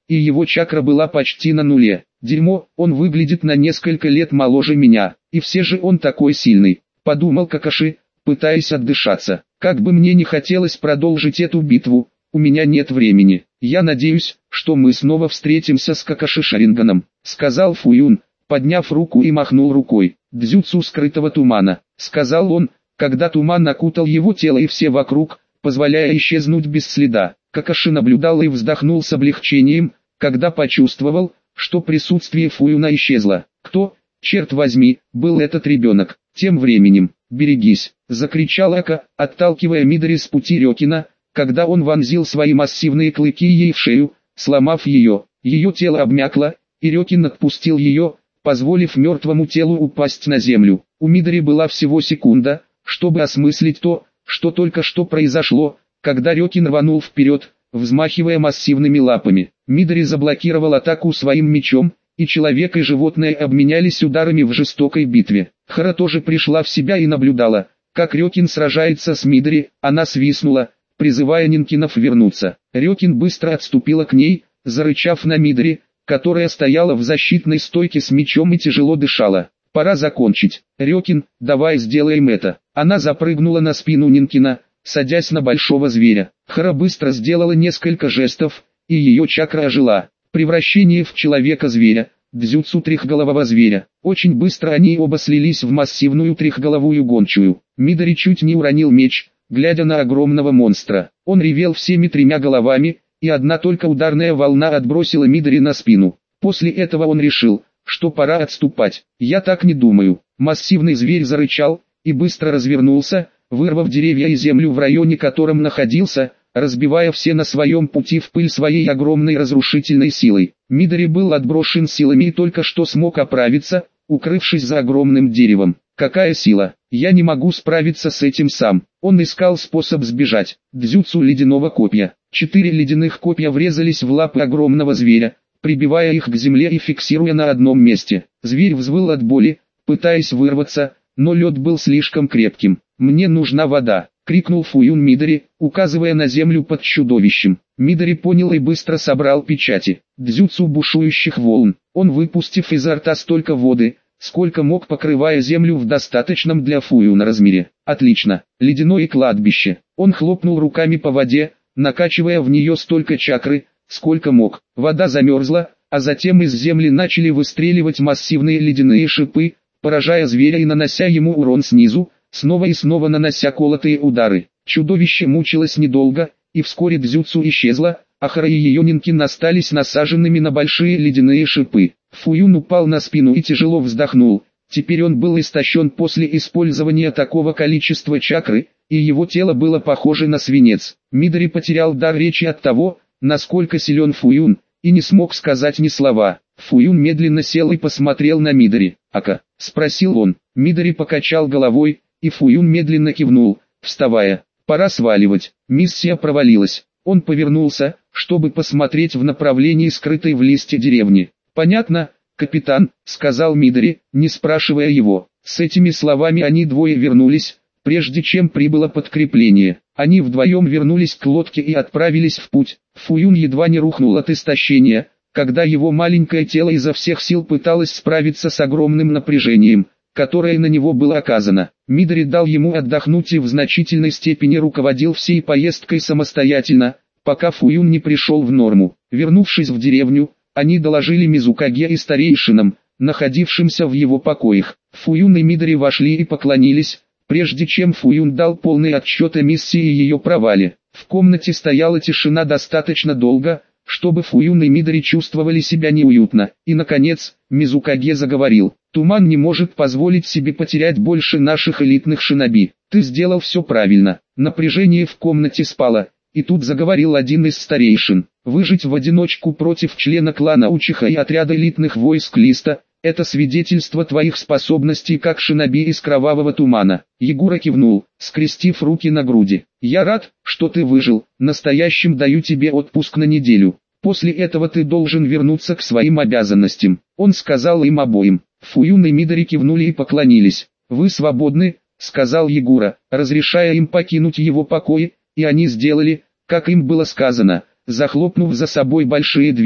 и его чакра была почти на нуле. Дерьмо, он выглядит на несколько лет моложе меня, и все же он такой сильный, подумал Какаши, пытаясь отдышаться. Как бы мне не хотелось продолжить эту битву, у меня нет времени. Я надеюсь, что мы снова встретимся с Какаши Шаринганом, сказал Фуюн, подняв руку и махнул рукой. Дзюцу скрытого тумана, сказал он, когда туман окутал его тело и все вокруг, позволяя исчезнуть без следа. Какаши наблюдал и вздохнул с облегчением, когда почувствовал, что присутствие Фуюна исчезло. Кто, черт возьми, был этот ребенок? Тем временем, берегись, закричал Ака, отталкивая Мидори с пути Рёкина, когда он вонзил свои массивные клыки ей в шею, сломав ее. Ее тело обмякло, и Рёкин отпустил ее, позволив мертвому телу упасть на землю. У Мидори была всего секунда, чтобы осмыслить то, что только что произошло, когда Рёкин рванул вперед, взмахивая массивными лапами. Мидори заблокировал атаку своим мечом, и человек и животное обменялись ударами в жестокой битве. Хара тоже пришла в себя и наблюдала, как Рёкин сражается с Мидори. Она свистнула, призывая Нинкинов вернуться. Рёкин быстро отступила к ней, зарычав на Мидори, которая стояла в защитной стойке с мечом и тяжело дышала. «Пора закончить. Рёкин, давай сделаем это». Она запрыгнула на спину Нинкина, садясь на большого зверя. Хара быстро сделала несколько жестов, и ее чакра ожила. Превращение в человека-зверя, дзюцу трехголового зверя. Очень быстро они оба слились в массивную трехголовую гончую. Мидори чуть не уронил меч, глядя на огромного монстра. Он ревел всеми тремя головами, и одна только ударная волна отбросила Мидори на спину. После этого он решил, что пора отступать. «Я так не думаю». Массивный зверь зарычал, и быстро развернулся, вырвав деревья и землю в районе котором находился, разбивая все на своем пути в пыль своей огромной разрушительной силой. Мидори был отброшен силами и только что смог оправиться, укрывшись за огромным деревом. Какая сила! Я не могу справиться с этим сам. Он искал способ сбежать. Дзюцу ледяного копья. Четыре ледяных копья врезались в лапы огромного зверя, прибивая их к земле и фиксируя на одном месте. Зверь взвыл от боли, пытаясь вырваться, но лед был слишком крепким. «Мне нужна вода!» — крикнул Фуюн Мидори, указывая на землю под чудовищем. Мидори понял и быстро собрал печати. Дзюцу бушующих волн. Он, выпустив изо рта столько воды, сколько мог, покрывая землю в достаточном для Фуюна размере. «Отлично! Ледяное кладбище!» Он хлопнул руками по воде, накачивая в нее столько чакры, сколько мог. Вода замерзла, а затем из земли начали выстреливать массивные ледяные шипы, поражая зверя и нанося ему урон снизу, снова и снова нанося колотые удары. Чудовище мучилось недолго, и вскоре Дзюцу исчезла, а Хара и ее Нинкин остались насаженными на большие ледяные шипы. Фуюн упал на спину и тяжело вздохнул. Теперь он был истощен после использования такого количества чакры, и его тело было похоже на свинец. Мидори потерял дар речи от того, насколько силен Фуюн, и не смог сказать ни слова. Фуюн медленно сел и посмотрел на Мидори. «Ака?» — спросил он. Мидори покачал головой, и Фуюн медленно кивнул, вставая. «Пора сваливать». Миссия провалилась. Он повернулся, чтобы посмотреть в направлении скрытой в листе деревни. «Понятно, капитан», — сказал Мидори, не спрашивая его. С этими словами они двое вернулись, прежде чем прибыло подкрепление. Они вдвоем вернулись к лодке и отправились в путь. Фуюн едва не рухнул от истощения, когда его маленькое тело изо всех сил пыталось справиться с огромным напряжением, которое на него было оказано. Мидори дал ему отдохнуть и в значительной степени руководил всей поездкой самостоятельно, пока Фуюн не пришел в норму. Вернувшись в деревню, они доложили Мизукаге и старейшинам, находившимся в его покоях. Фуюн и Мидори вошли и поклонились, прежде чем Фуюн дал полный отчет о миссии и ее провале. В комнате стояла тишина достаточно долго, чтобы Фуюн и Мидори чувствовали себя неуютно. И наконец, Мизукаге заговорил. «Туман не может позволить себе потерять больше наших элитных шиноби. Ты сделал все правильно». Напряжение в комнате спало, и тут заговорил один из старейшин. «Выжить в одиночку против члена клана Учиха и отряда элитных войск Листа – это свидетельство твоих способностей как шиноби из кровавого тумана». Ягура кивнул, скрестив руки на груди. «Я рад, что ты выжил, настоящим даю тебе отпуск на неделю. После этого ты должен вернуться к своим обязанностям». Он сказал им обоим. Фуюн и Мидори кивнули и поклонились. «Вы свободны», — сказал Ягура, разрешая им покинуть его покои, и они сделали, как им было сказано, захлопнув за собой большие двери.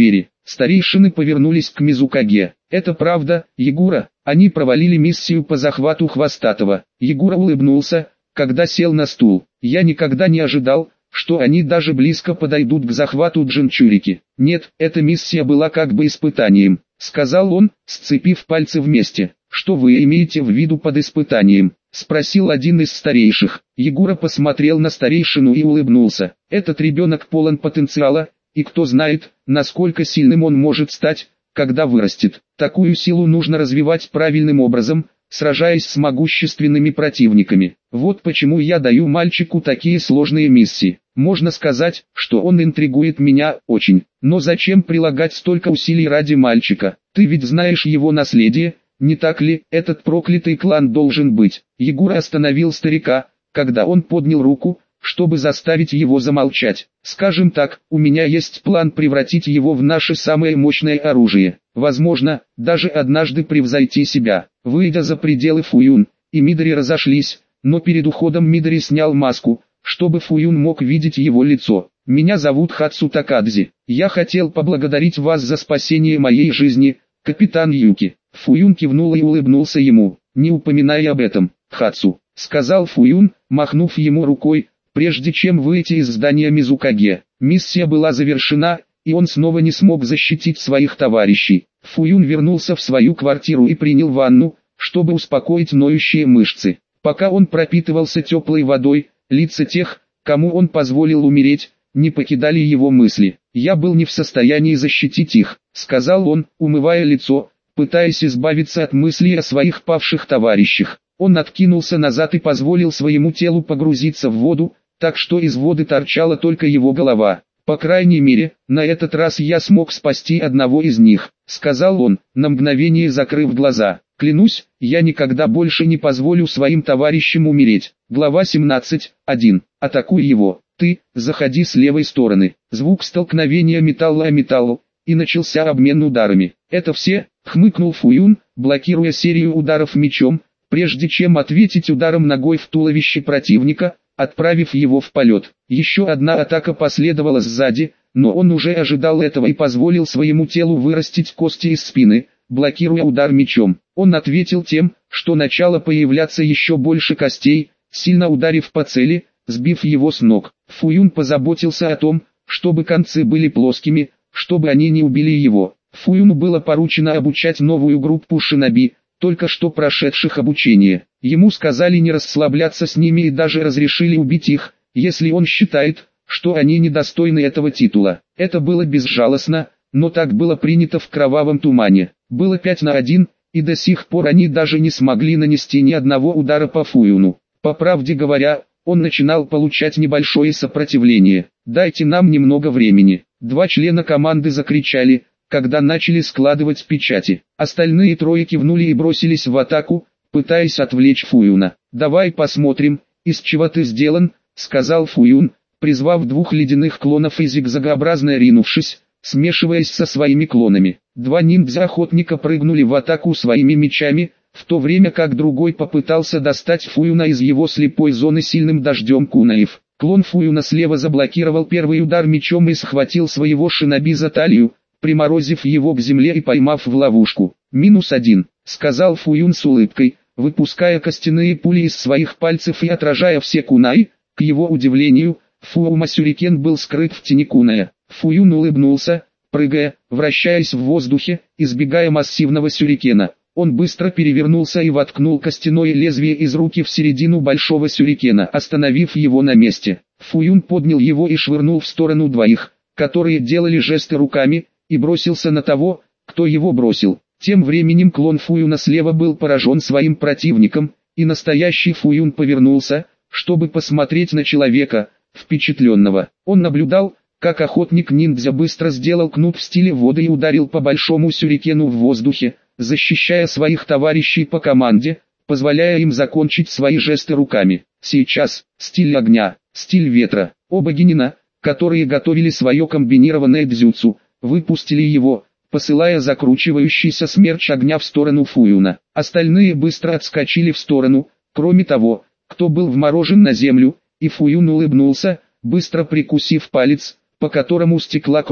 Старейшины повернулись к Мизукаге. «Это правда, Ягура, они провалили миссию по захвату Хвостатого». Ягура улыбнулся, когда сел на стул. «Я никогда не ожидал, что они даже близко подойдут к захвату Джинчурики. Нет, эта миссия была как бы испытанием», — сказал он, сцепив пальцы вместе. «Что вы имеете в виду под испытанием?» — спросил один из старейших. Ягура посмотрел на старейшину и улыбнулся. «Этот ребенок полон потенциала, и кто знает, насколько сильным он может стать, когда вырастет. Такую силу нужно развивать правильным образом, сражаясь с могущественными противниками. Вот почему я даю мальчику такие сложные миссии. Можно сказать, что он интригует меня очень. Но зачем прилагать столько усилий ради мальчика? Ты ведь знаешь его наследие, не так ли? Этот проклятый клан должен быть». Ягура остановил старика, когда он поднял руку, чтобы заставить его замолчать. «Скажем так, у меня есть план превратить его в наше самое мощное оружие. Возможно, даже однажды превзойти себя». Выйдя за пределы Фуюн, и Мидори разошлись, но перед уходом Мидори снял маску, чтобы Фуюн мог видеть его лицо. «Меня зовут Хатсу Такадзи. Я хотел поблагодарить вас за спасение моей жизни, капитан Юки». Фуюн кивнул и улыбнулся ему. «Не упоминай об этом, Хатсу», — сказал Фуюн, махнув ему рукой, прежде чем выйти из здания Мизукаге. Миссия была завершена, и он снова не смог защитить своих товарищей. Фуюн вернулся в свою квартиру и принял ванну, чтобы успокоить ноющие мышцы. Пока он пропитывался теплой водой, лица тех, кому он позволил умереть, не покидали его мысли. «Я был не в состоянии защитить их», — сказал он, умывая лицо, пытаясь избавиться от мыслей о своих павших товарищах. Он откинулся назад и позволил своему телу погрузиться в воду, так что из воды торчала только его голова. «По крайней мере, на этот раз я смог спасти одного из них», — сказал он, на мгновение закрыв глаза. «Клянусь, я никогда больше не позволю своим товарищам умереть». Глава семнадцать, один. «Атакуй его, ты, заходи с левой стороны». Звук столкновения металла о металл, и начался обмен ударами. «Это все?» — хмыкнул Фуюн, блокируя серию ударов мечом, прежде чем ответить ударом ногой в туловище противника, отправив его в полет. Еще одна атака последовала сзади, но он уже ожидал этого и позволил своему телу вырастить кости из спины, блокируя удар мечом. Он ответил тем, что начало появляться еще больше костей, сильно ударив по цели, сбив его с ног. Фуюн позаботился о том, чтобы концы были плоскими, чтобы они не убили его. Фуюну было поручено обучать новую группу шиноби, только что прошедших обучение. Ему сказали не расслабляться с ними и даже разрешили убить их, если он считает, что они недостойны этого титула. Это было безжалостно, но так было принято в Кровавом Тумане. Было пять на один, и до сих пор они даже не смогли нанести ни одного удара по Фуюну. По правде говоря, он начинал получать небольшое сопротивление. «Дайте нам немного времени». Два члена команды закричали, когда начали складывать печати. Остальные трое кивнули и бросились в атаку, пытаясь отвлечь Фуюна. «Давай посмотрим, из чего ты сделан», — сказал Фуюн, призвав двух ледяных клонов и зигзагообразно ринувшись, смешиваясь со своими клонами. Два ниндзя-охотника прыгнули в атаку своими мечами, в то время как другой попытался достать Фуюна из его слепой зоны сильным дождем кунаев. Клон Фуюна слева заблокировал первый удар мечом и схватил своего шиноби за талию, приморозив его к земле и поймав в ловушку. «Минус один», — сказал Фуюн с улыбкой, выпуская костяные пули из своих пальцев и отражая все кунаи. К его удивлению, Фуума Сюрикен был скрыт в тени куная. Фуюн улыбнулся, прыгая, вращаясь в воздухе, избегая массивного сюрикена. Он быстро перевернулся и воткнул костяное лезвие из руки в середину большого сюрикена, остановив его на месте. Фуюн поднял его и швырнул в сторону двоих, которые делали жесты руками, и бросился на того, кто его бросил. Тем временем клон Фуюна слева был поражен своим противником, и настоящий Фуюн повернулся, чтобы посмотреть на человека, впечатленного. Он наблюдал, как охотник-ниндзя быстро сделал кнут в стиле воды и ударил по большому сюрикену в воздухе, защищая своих товарищей по команде, позволяя им закончить свои жесты руками. Сейчас, стиль огня, стиль ветра. Оба генина, которые готовили свое комбинированное дзюцу, выпустили его, посылая закручивающийся смерч огня в сторону Фуюна. Остальные быстро отскочили в сторону, кроме того, кто был вморожен на землю, и Фуюн улыбнулся, быстро прикусив палец, по которому стекла кровь,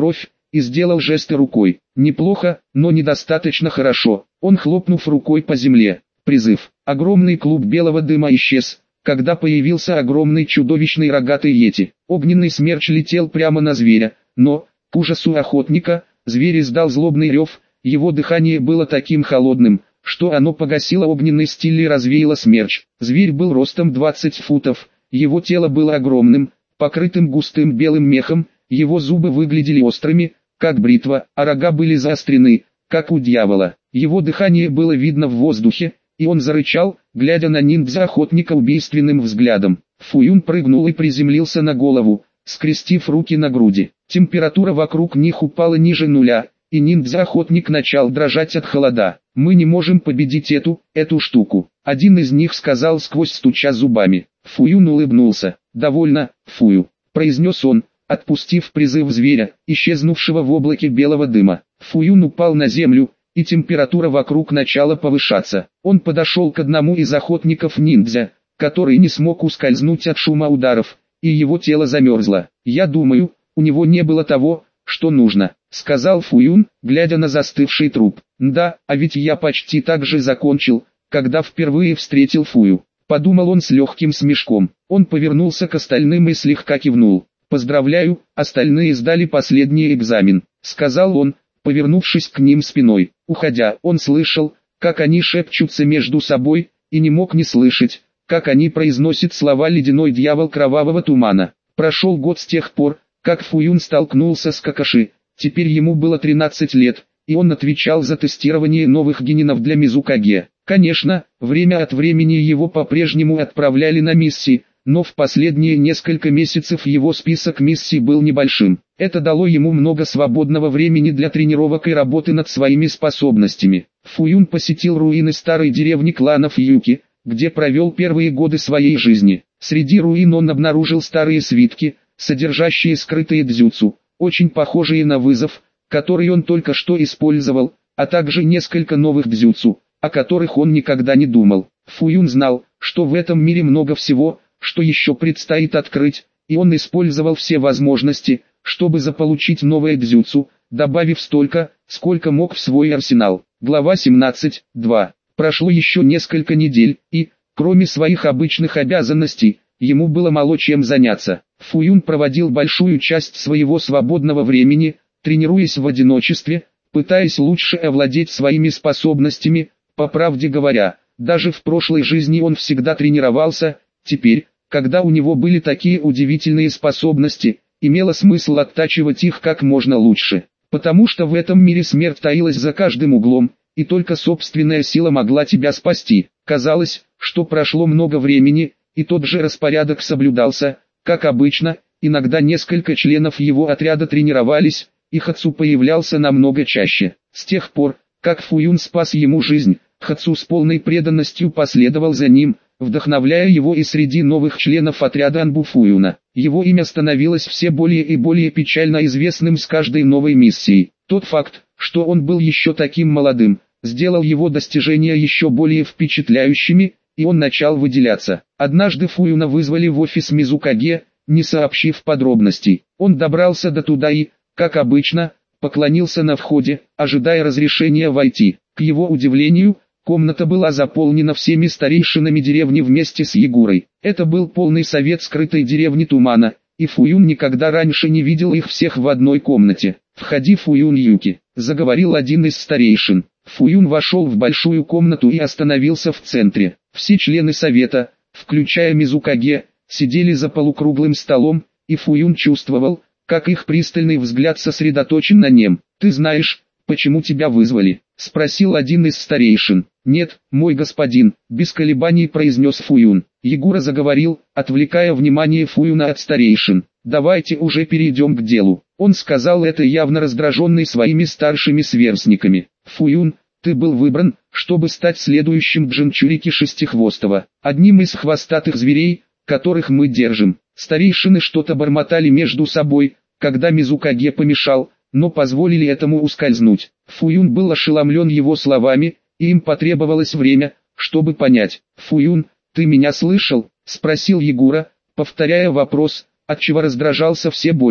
и сделал жесты рукой. Неплохо, но недостаточно хорошо. Он хлопнув рукой по земле. Призыв. Огромный клуб белого дыма исчез, когда появился огромный чудовищный рогатый йети. Огненный смерч летел прямо на зверя, но, к ужасу охотника, зверь издал злобный рев, его дыхание было таким холодным, что оно погасило огненный стиль и развеяло смерч. Зверь был ростом двадцать футов, его тело было огромным, покрытым густым белым мехом, его зубы выглядели острыми, как бритва, а рога были заострены, как у дьявола. Его дыхание было видно в воздухе, и он зарычал, глядя на ниндзя-охотника убийственным взглядом. Фуюн прыгнул и приземлился на голову, скрестив руки на груди. Температура вокруг них упала ниже нуля, и ниндзя-охотник начал дрожать от холода. «Мы не можем победить эту, эту штуку», — один из них сказал сквозь стуча зубами. Фуюн улыбнулся. «Довольно, Фую», — произнес он, отпустив призыв зверя, исчезнувшего в облаке белого дыма. Фуюн упал на землю, и температура вокруг начала повышаться. Он подошел к одному из охотников-ниндзя, который не смог ускользнуть от шума ударов, и его тело замерзло. «Я думаю, у него не было того, что нужно», — сказал Фуюн, глядя на застывший труп. «Да, а ведь я почти так же закончил, когда впервые встретил Фую», — подумал он с легким смешком. Он повернулся к остальным и слегка кивнул. «Поздравляю, остальные сдали последний экзамен», — сказал он, повернувшись к ним спиной. Уходя, он слышал, как они шепчутся между собой, и не мог не слышать, как они произносят слова «ледяной дьявол кровавого тумана». Прошел год с тех пор, как Фуюн столкнулся с Какаши. Теперь ему было тринадцать лет, и он отвечал за тестирование новых генинов для Мизукаге. Конечно, время от времени его по-прежнему отправляли на миссии, но в последние несколько месяцев его список миссий был небольшим. Это дало ему много свободного времени для тренировок и работы над своими способностями. Фуюн посетил руины старой деревни кланов Юки, где провел первые годы своей жизни. Среди руин он обнаружил старые свитки, содержащие скрытые дзюцу, очень похожие на вызов, который он только что использовал, а также несколько новых дзюцу, о которых он никогда не думал. Фуюн знал, что в этом мире много всего, что еще предстоит открыть, и он использовал все возможности, чтобы заполучить новое дзюцу, добавив столько, сколько мог в свой арсенал. Глава семнадцать, два. Прошло еще несколько недель, и, кроме своих обычных обязанностей, ему было мало чем заняться. Фуюн проводил большую часть своего свободного времени, тренируясь в одиночестве, пытаясь лучше овладеть своими способностями. По правде говоря, даже в прошлой жизни он всегда тренировался. Теперь, когда у него были такие удивительные способности, имело смысл оттачивать их как можно лучше. Потому что в этом мире смерть таилась за каждым углом, и только собственная сила могла тебя спасти. Казалось, что прошло много времени, и тот же распорядок соблюдался, как обычно. Иногда несколько членов его отряда тренировались, и Хацу появлялся намного чаще. С тех пор, как Фуюн спас ему жизнь, Хацу с полной преданностью последовал за ним, вдохновляя его и среди новых членов отряда Анбу Фуюна. Его имя становилось все более и более печально известным с каждой новой миссией. Тот факт, что он был еще таким молодым, сделал его достижения еще более впечатляющими, и он начал выделяться. Однажды Фуюна вызвали в офис Мизукаге, не сообщив подробностей. Он добрался до туда и, как обычно, поклонился на входе, ожидая разрешения войти. К его удивлению, комната была заполнена всеми старейшинами деревни вместе с Егурой. Это был полный совет скрытой деревни Тумана, и Фуюн никогда раньше не видел их всех в одной комнате. «Входи, Фуюн Юки», — заговорил один из старейшин. Фуюн вошел в большую комнату и остановился в центре. Все члены совета, включая Мизукаге, сидели за полукруглым столом, и Фуюн чувствовал, как их пристальный взгляд сосредоточен на нем. «Ты знаешь, почему тебя вызвали?» — спросил один из старейшин. «Нет, мой господин», — без колебаний произнес Фуюн. Егура заговорил, отвлекая внимание Фуюна от старейшин. «Давайте уже перейдем к делу». Он сказал это явно раздраженный своими старшими сверстниками. «Фуюн, ты был выбран, чтобы стать следующим Джинчурики Шестихвостого, одним из хвостатых зверей, которых мы держим». Старейшины что-то бормотали между собой, когда Мизукаге помешал, но позволили этому ускользнуть. Фуюн был ошеломлен его словами, и им потребовалось время, чтобы понять. «Фуюн, ты меня слышал?» — спросил Егура, повторяя вопрос, отчего раздражался все больше.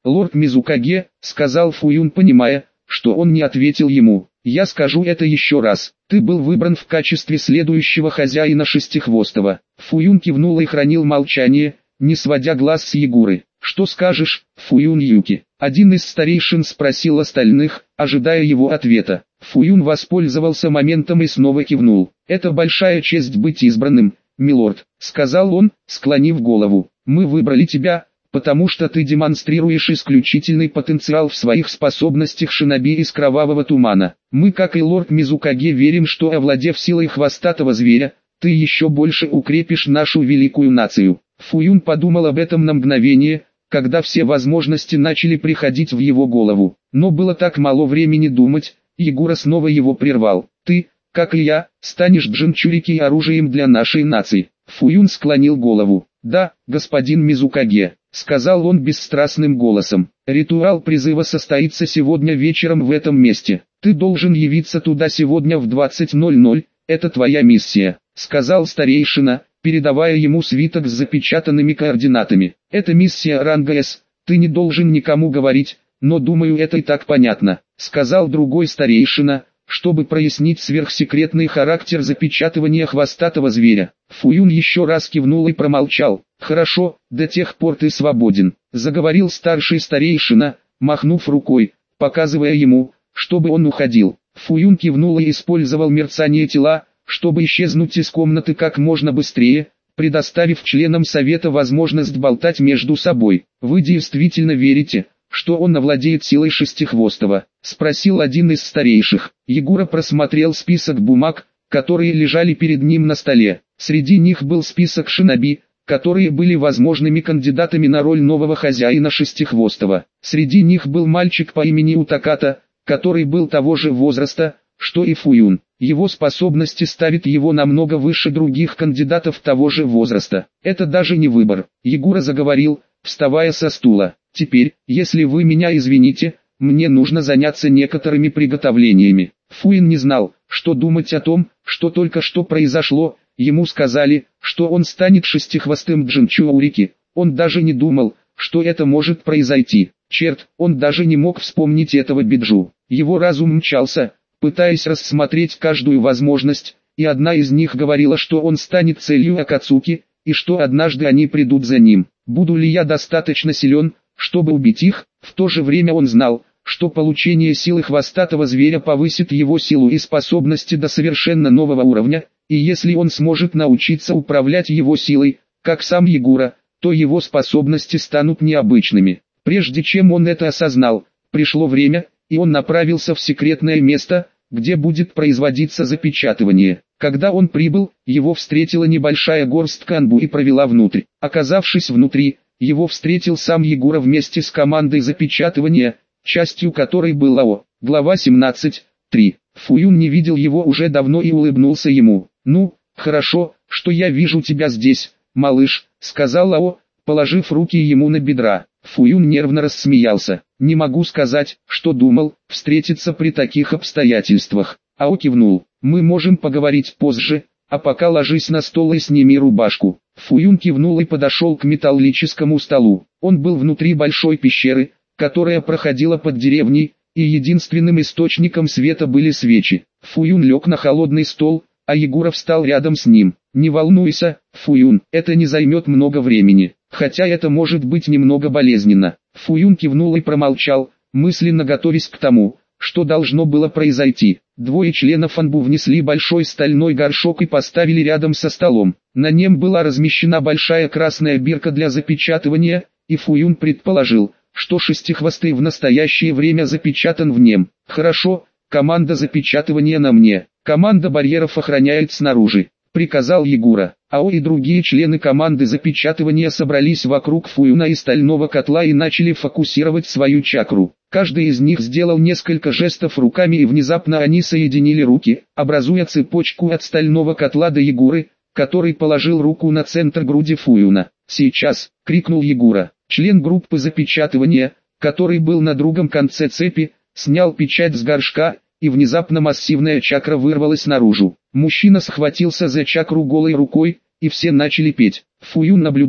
«Лорд Мизукаге», — сказал Фуюн, понимая, что он не ответил ему. «Я скажу это еще раз. Ты был выбран в качестве следующего хозяина Шестихвостого». Фуюн кивнул и хранил молчание, не сводя глаз с Ягуры. «Что скажешь, Фуюн Юки?» Один из старейшин спросил остальных, ожидая его ответа. Фуюн воспользовался моментом и снова кивнул. «Это большая честь быть избранным, милорд», — сказал он, склонив голову. «Мы выбрали тебя, потому что ты демонстрируешь исключительный потенциал в своих способностях шиноби из кровавого тумана. Мы, как и лорд Мизукаге, верим, что, овладев силой хвостатого зверя, ты еще больше укрепишь нашу великую нацию». Фуюн подумал об этом на мгновение, когда все возможности начали приходить в его голову. Но было так мало времени думать, Ягура снова его прервал. «Ты, как и я, станешь джинчурики и оружием для нашей нации». Фуюн склонил голову. «Да, господин Мизукаге», — сказал он бесстрастным голосом. «Ритуал призыва состоится сегодня вечером в этом месте. Ты должен явиться туда сегодня в двадцать ноль ноль, это твоя миссия», — сказал старейшина, передавая ему свиток с запечатанными координатами. «Это миссия ранга С, ты не должен никому говорить, но думаю, это и так понятно», — сказал другой старейшина, чтобы прояснить сверхсекретный характер запечатывания хвостатого зверя. Фуюн еще раз кивнул и промолчал. «Хорошо, до тех пор ты свободен», — заговорил старший старейшина, махнув рукой, показывая ему, чтобы он уходил. Фуюн кивнул и использовал мерцание тела, чтобы исчезнуть из комнаты как можно быстрее, предоставив членам совета возможность болтать между собой. «Вы действительно верите, что он овладеет силой Шестихвостого?» — спросил один из старейших. Ягура просмотрел список бумаг, которые лежали перед ним на столе. Среди них был список шиноби, которые были возможными кандидатами на роль нового хозяина Шестихвостого. Среди них был мальчик по имени Утаката, который был того же возраста, что и Фуюн. Его способности ставят его намного выше других кандидатов того же возраста. Это даже не выбор. Ягура заговорил, вставая со стула. «Теперь, если вы меня извините, мне нужно заняться некоторыми приготовлениями». Фуюн не знал, что думать о том, что только что произошло. Ему сказали, что он станет шестихвостым джинчурики. Он даже не думал, что это может произойти. Черт, он даже не мог вспомнить этого биджу. Его разум мчался, пытаясь рассмотреть каждую возможность, и одна из них говорила, что он станет целью Акацуки, и что однажды они придут за ним. Буду ли я достаточно силен, чтобы убить их? В то же время он знал, что получение силы хвостатого зверя повысит его силу и способности до совершенно нового уровня, и если он сможет научиться управлять его силой, как сам Ягура, то его способности станут необычными. Прежде чем он это осознал, пришло время, и он направился в секретное место, где будет производиться запечатывание. Когда он прибыл, его встретила небольшая горстка анбу и провела внутрь. Оказавшись внутри, его встретил сам Ягура вместе с командой запечатывания, частью которой был Лао. Глава семнадцать, три. Фуюн не видел его уже давно и улыбнулся ему. «Ну, хорошо, что я вижу тебя здесь, малыш», — сказал Лао, положив руки ему на бедра. Фуюн нервно рассмеялся. «Не могу сказать, что думал, встретиться при таких обстоятельствах». Ао кивнул. «Мы можем поговорить позже, а пока ложись на стол и сними рубашку». Фуюн кивнул и подошел к металлическому столу. Он был внутри большой пещеры, которая проходила под деревней, и единственным источником света были свечи. Фуюн лег на холодный стол, а Ягура встал рядом с ним. «Не волнуйся, Фуюн, это не займет много времени, хотя это может быть немного болезненно». Фуюн кивнул и промолчал, мысленно готовясь к тому, что должно было произойти. Двое членов анбу внесли большой стальной горшок и поставили рядом со столом. На нем была размещена большая красная бирка для запечатывания, и Фуюн предположил, что шестихвостый в настоящее время запечатан в нем. «Хорошо, команда запечатывания на мне, команда барьеров охраняет снаружи», — приказал Ягура. Ао и другие члены команды запечатывания собрались вокруг Фуюна и стального котла и начали фокусировать свою чакру. Каждый из них сделал несколько жестов руками, и внезапно они соединили руки, образуя цепочку от стального котла до Ягуры, который положил руку на центр груди Фуюна. «Сейчас!» — крикнул Ягура. Член группы запечатывания, который был на другом конце цепи, снял печать с горшка, и внезапно массивная чакра вырвалась наружу. Мужчина схватился за чакру голой рукой, и все начали петь. Фуюн наблюдал,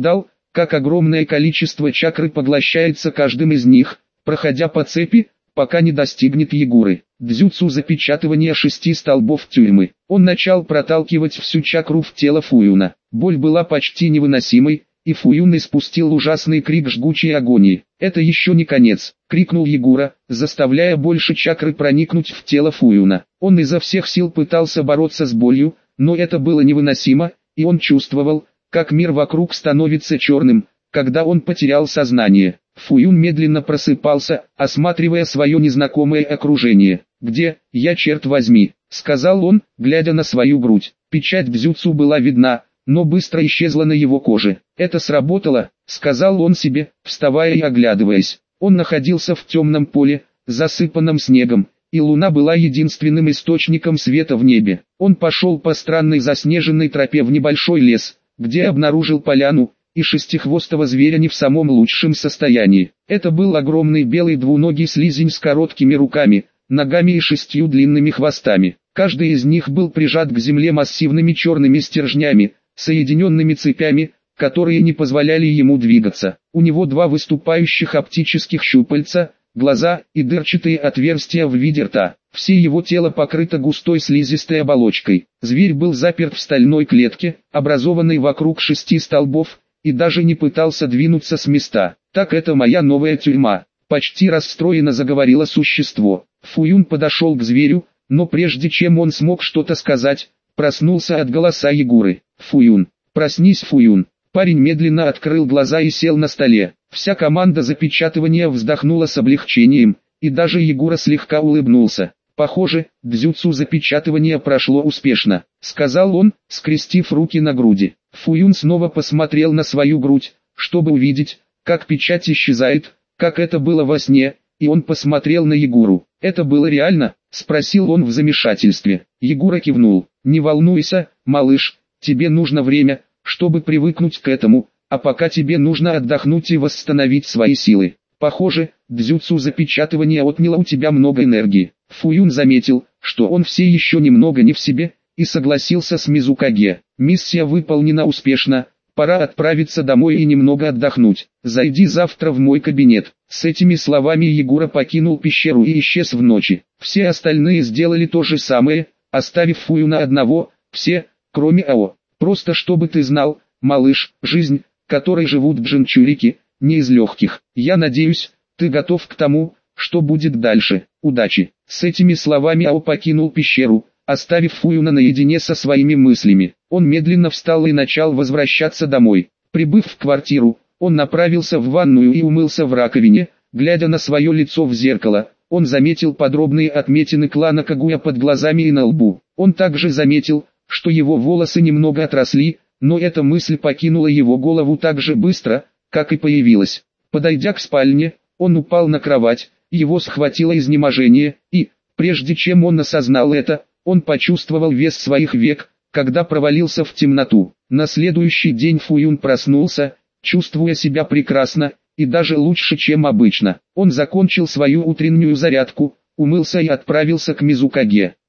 как огромное количество чакры поглощается каждым из них, проходя по цепи, пока не достигнет Ягуры. Дзюцу запечатывания шести столбов тюрьмы. Он начал проталкивать всю чакру в тело Фуюна. Боль была почти невыносимой, и Фуюн испустил ужасный крик жгучей агонии. «Это еще не конец!» — крикнул Ягура, заставляя больше чакры проникнуть в тело Фуюна. Он изо всех сил пытался бороться с болью, но это было невыносимо, и он чувствовал, как мир вокруг становится черным, когда он потерял сознание. Фуюн медленно просыпался, осматривая свое незнакомое окружение. «Где я, черт возьми?» — сказал он, глядя на свою грудь. Печать дзюцу была видна, но быстро исчезла на его коже. «Это сработало», — сказал он себе, вставая и оглядываясь. Он находился в темном поле, засыпанном снегом, и луна была единственным источником света в небе. Он пошел по странной заснеженной тропе в небольшой лес, где обнаружил поляну, и шестихвостого зверя не в самом лучшем состоянии. Это был огромный белый двуногий слизень с короткими руками, ногами и шестью длинными хвостами. Каждый из них был прижат к земле массивными черными стержнями, соединенными цепями, которые не позволяли ему двигаться. У него два выступающих оптических щупальца, глаза и дырчатые отверстия в виде рта. Все его тело покрыто густой слизистой оболочкой. Зверь был заперт в стальной клетке, образованной вокруг шести столбов, и даже не пытался двинуться с места. «Так это моя новая тюрьма», — почти расстроенно заговорило существо. Фуюн подошел к зверю, но прежде чем он смог что-то сказать, проснулся от голоса Ягуры. «Фуюн, проснись, Фуюн». Парень медленно открыл глаза и сел на столе. Вся команда запечатывания вздохнула с облегчением, и даже Ягура слегка улыбнулся. «Похоже, дзюцу запечатывания прошло успешно», — сказал он, скрестив руки на груди. Фуюн снова посмотрел на свою грудь, чтобы увидеть, как печать исчезает, как это было во сне, и он посмотрел на Ягуру. «Это было реально?» — спросил он в замешательстве. Ягура кивнул. «Не волнуйся, малыш, тебе нужно время, чтобы привыкнуть к этому, а пока тебе нужно отдохнуть и восстановить свои силы. Похоже, дзюцу запечатывания отняло у тебя много энергии». Фуюн заметил, что он все еще немного не в себе, и согласился с Мизукаге. «Миссия выполнена успешно, пора отправиться домой и немного отдохнуть. Зайди завтра в мой кабинет». С этими словами Ягура покинул пещеру и исчез в ночи. Все остальные сделали то же самое, оставив Фуюна одного, все, кроме Ао. «Просто чтобы ты знал, малыш, жизнь, которой живут джинчурики, не из легких. Я надеюсь, ты готов к тому, что будет дальше. Удачи». С этими словами Ао покинул пещеру, оставив Фуюна наедине со своими мыслями. Он медленно встал и начал возвращаться домой. Прибыв в квартиру, он направился в ванную и умылся в раковине. Глядя на свое лицо в зеркало, он заметил подробные отметины клана Кагуя под глазами и на лбу. Он также заметил, что его волосы немного отросли, но эта мысль покинула его голову так же быстро, как и появилась. Подойдя к спальне, он упал на кровать, его схватило изнеможение, и, прежде чем он осознал это, он почувствовал вес своих век, когда провалился в темноту. На следующий день Фуюн проснулся, чувствуя себя прекрасно, и даже лучше, чем обычно. Он закончил свою утреннюю зарядку, умылся и отправился к Мизукаге.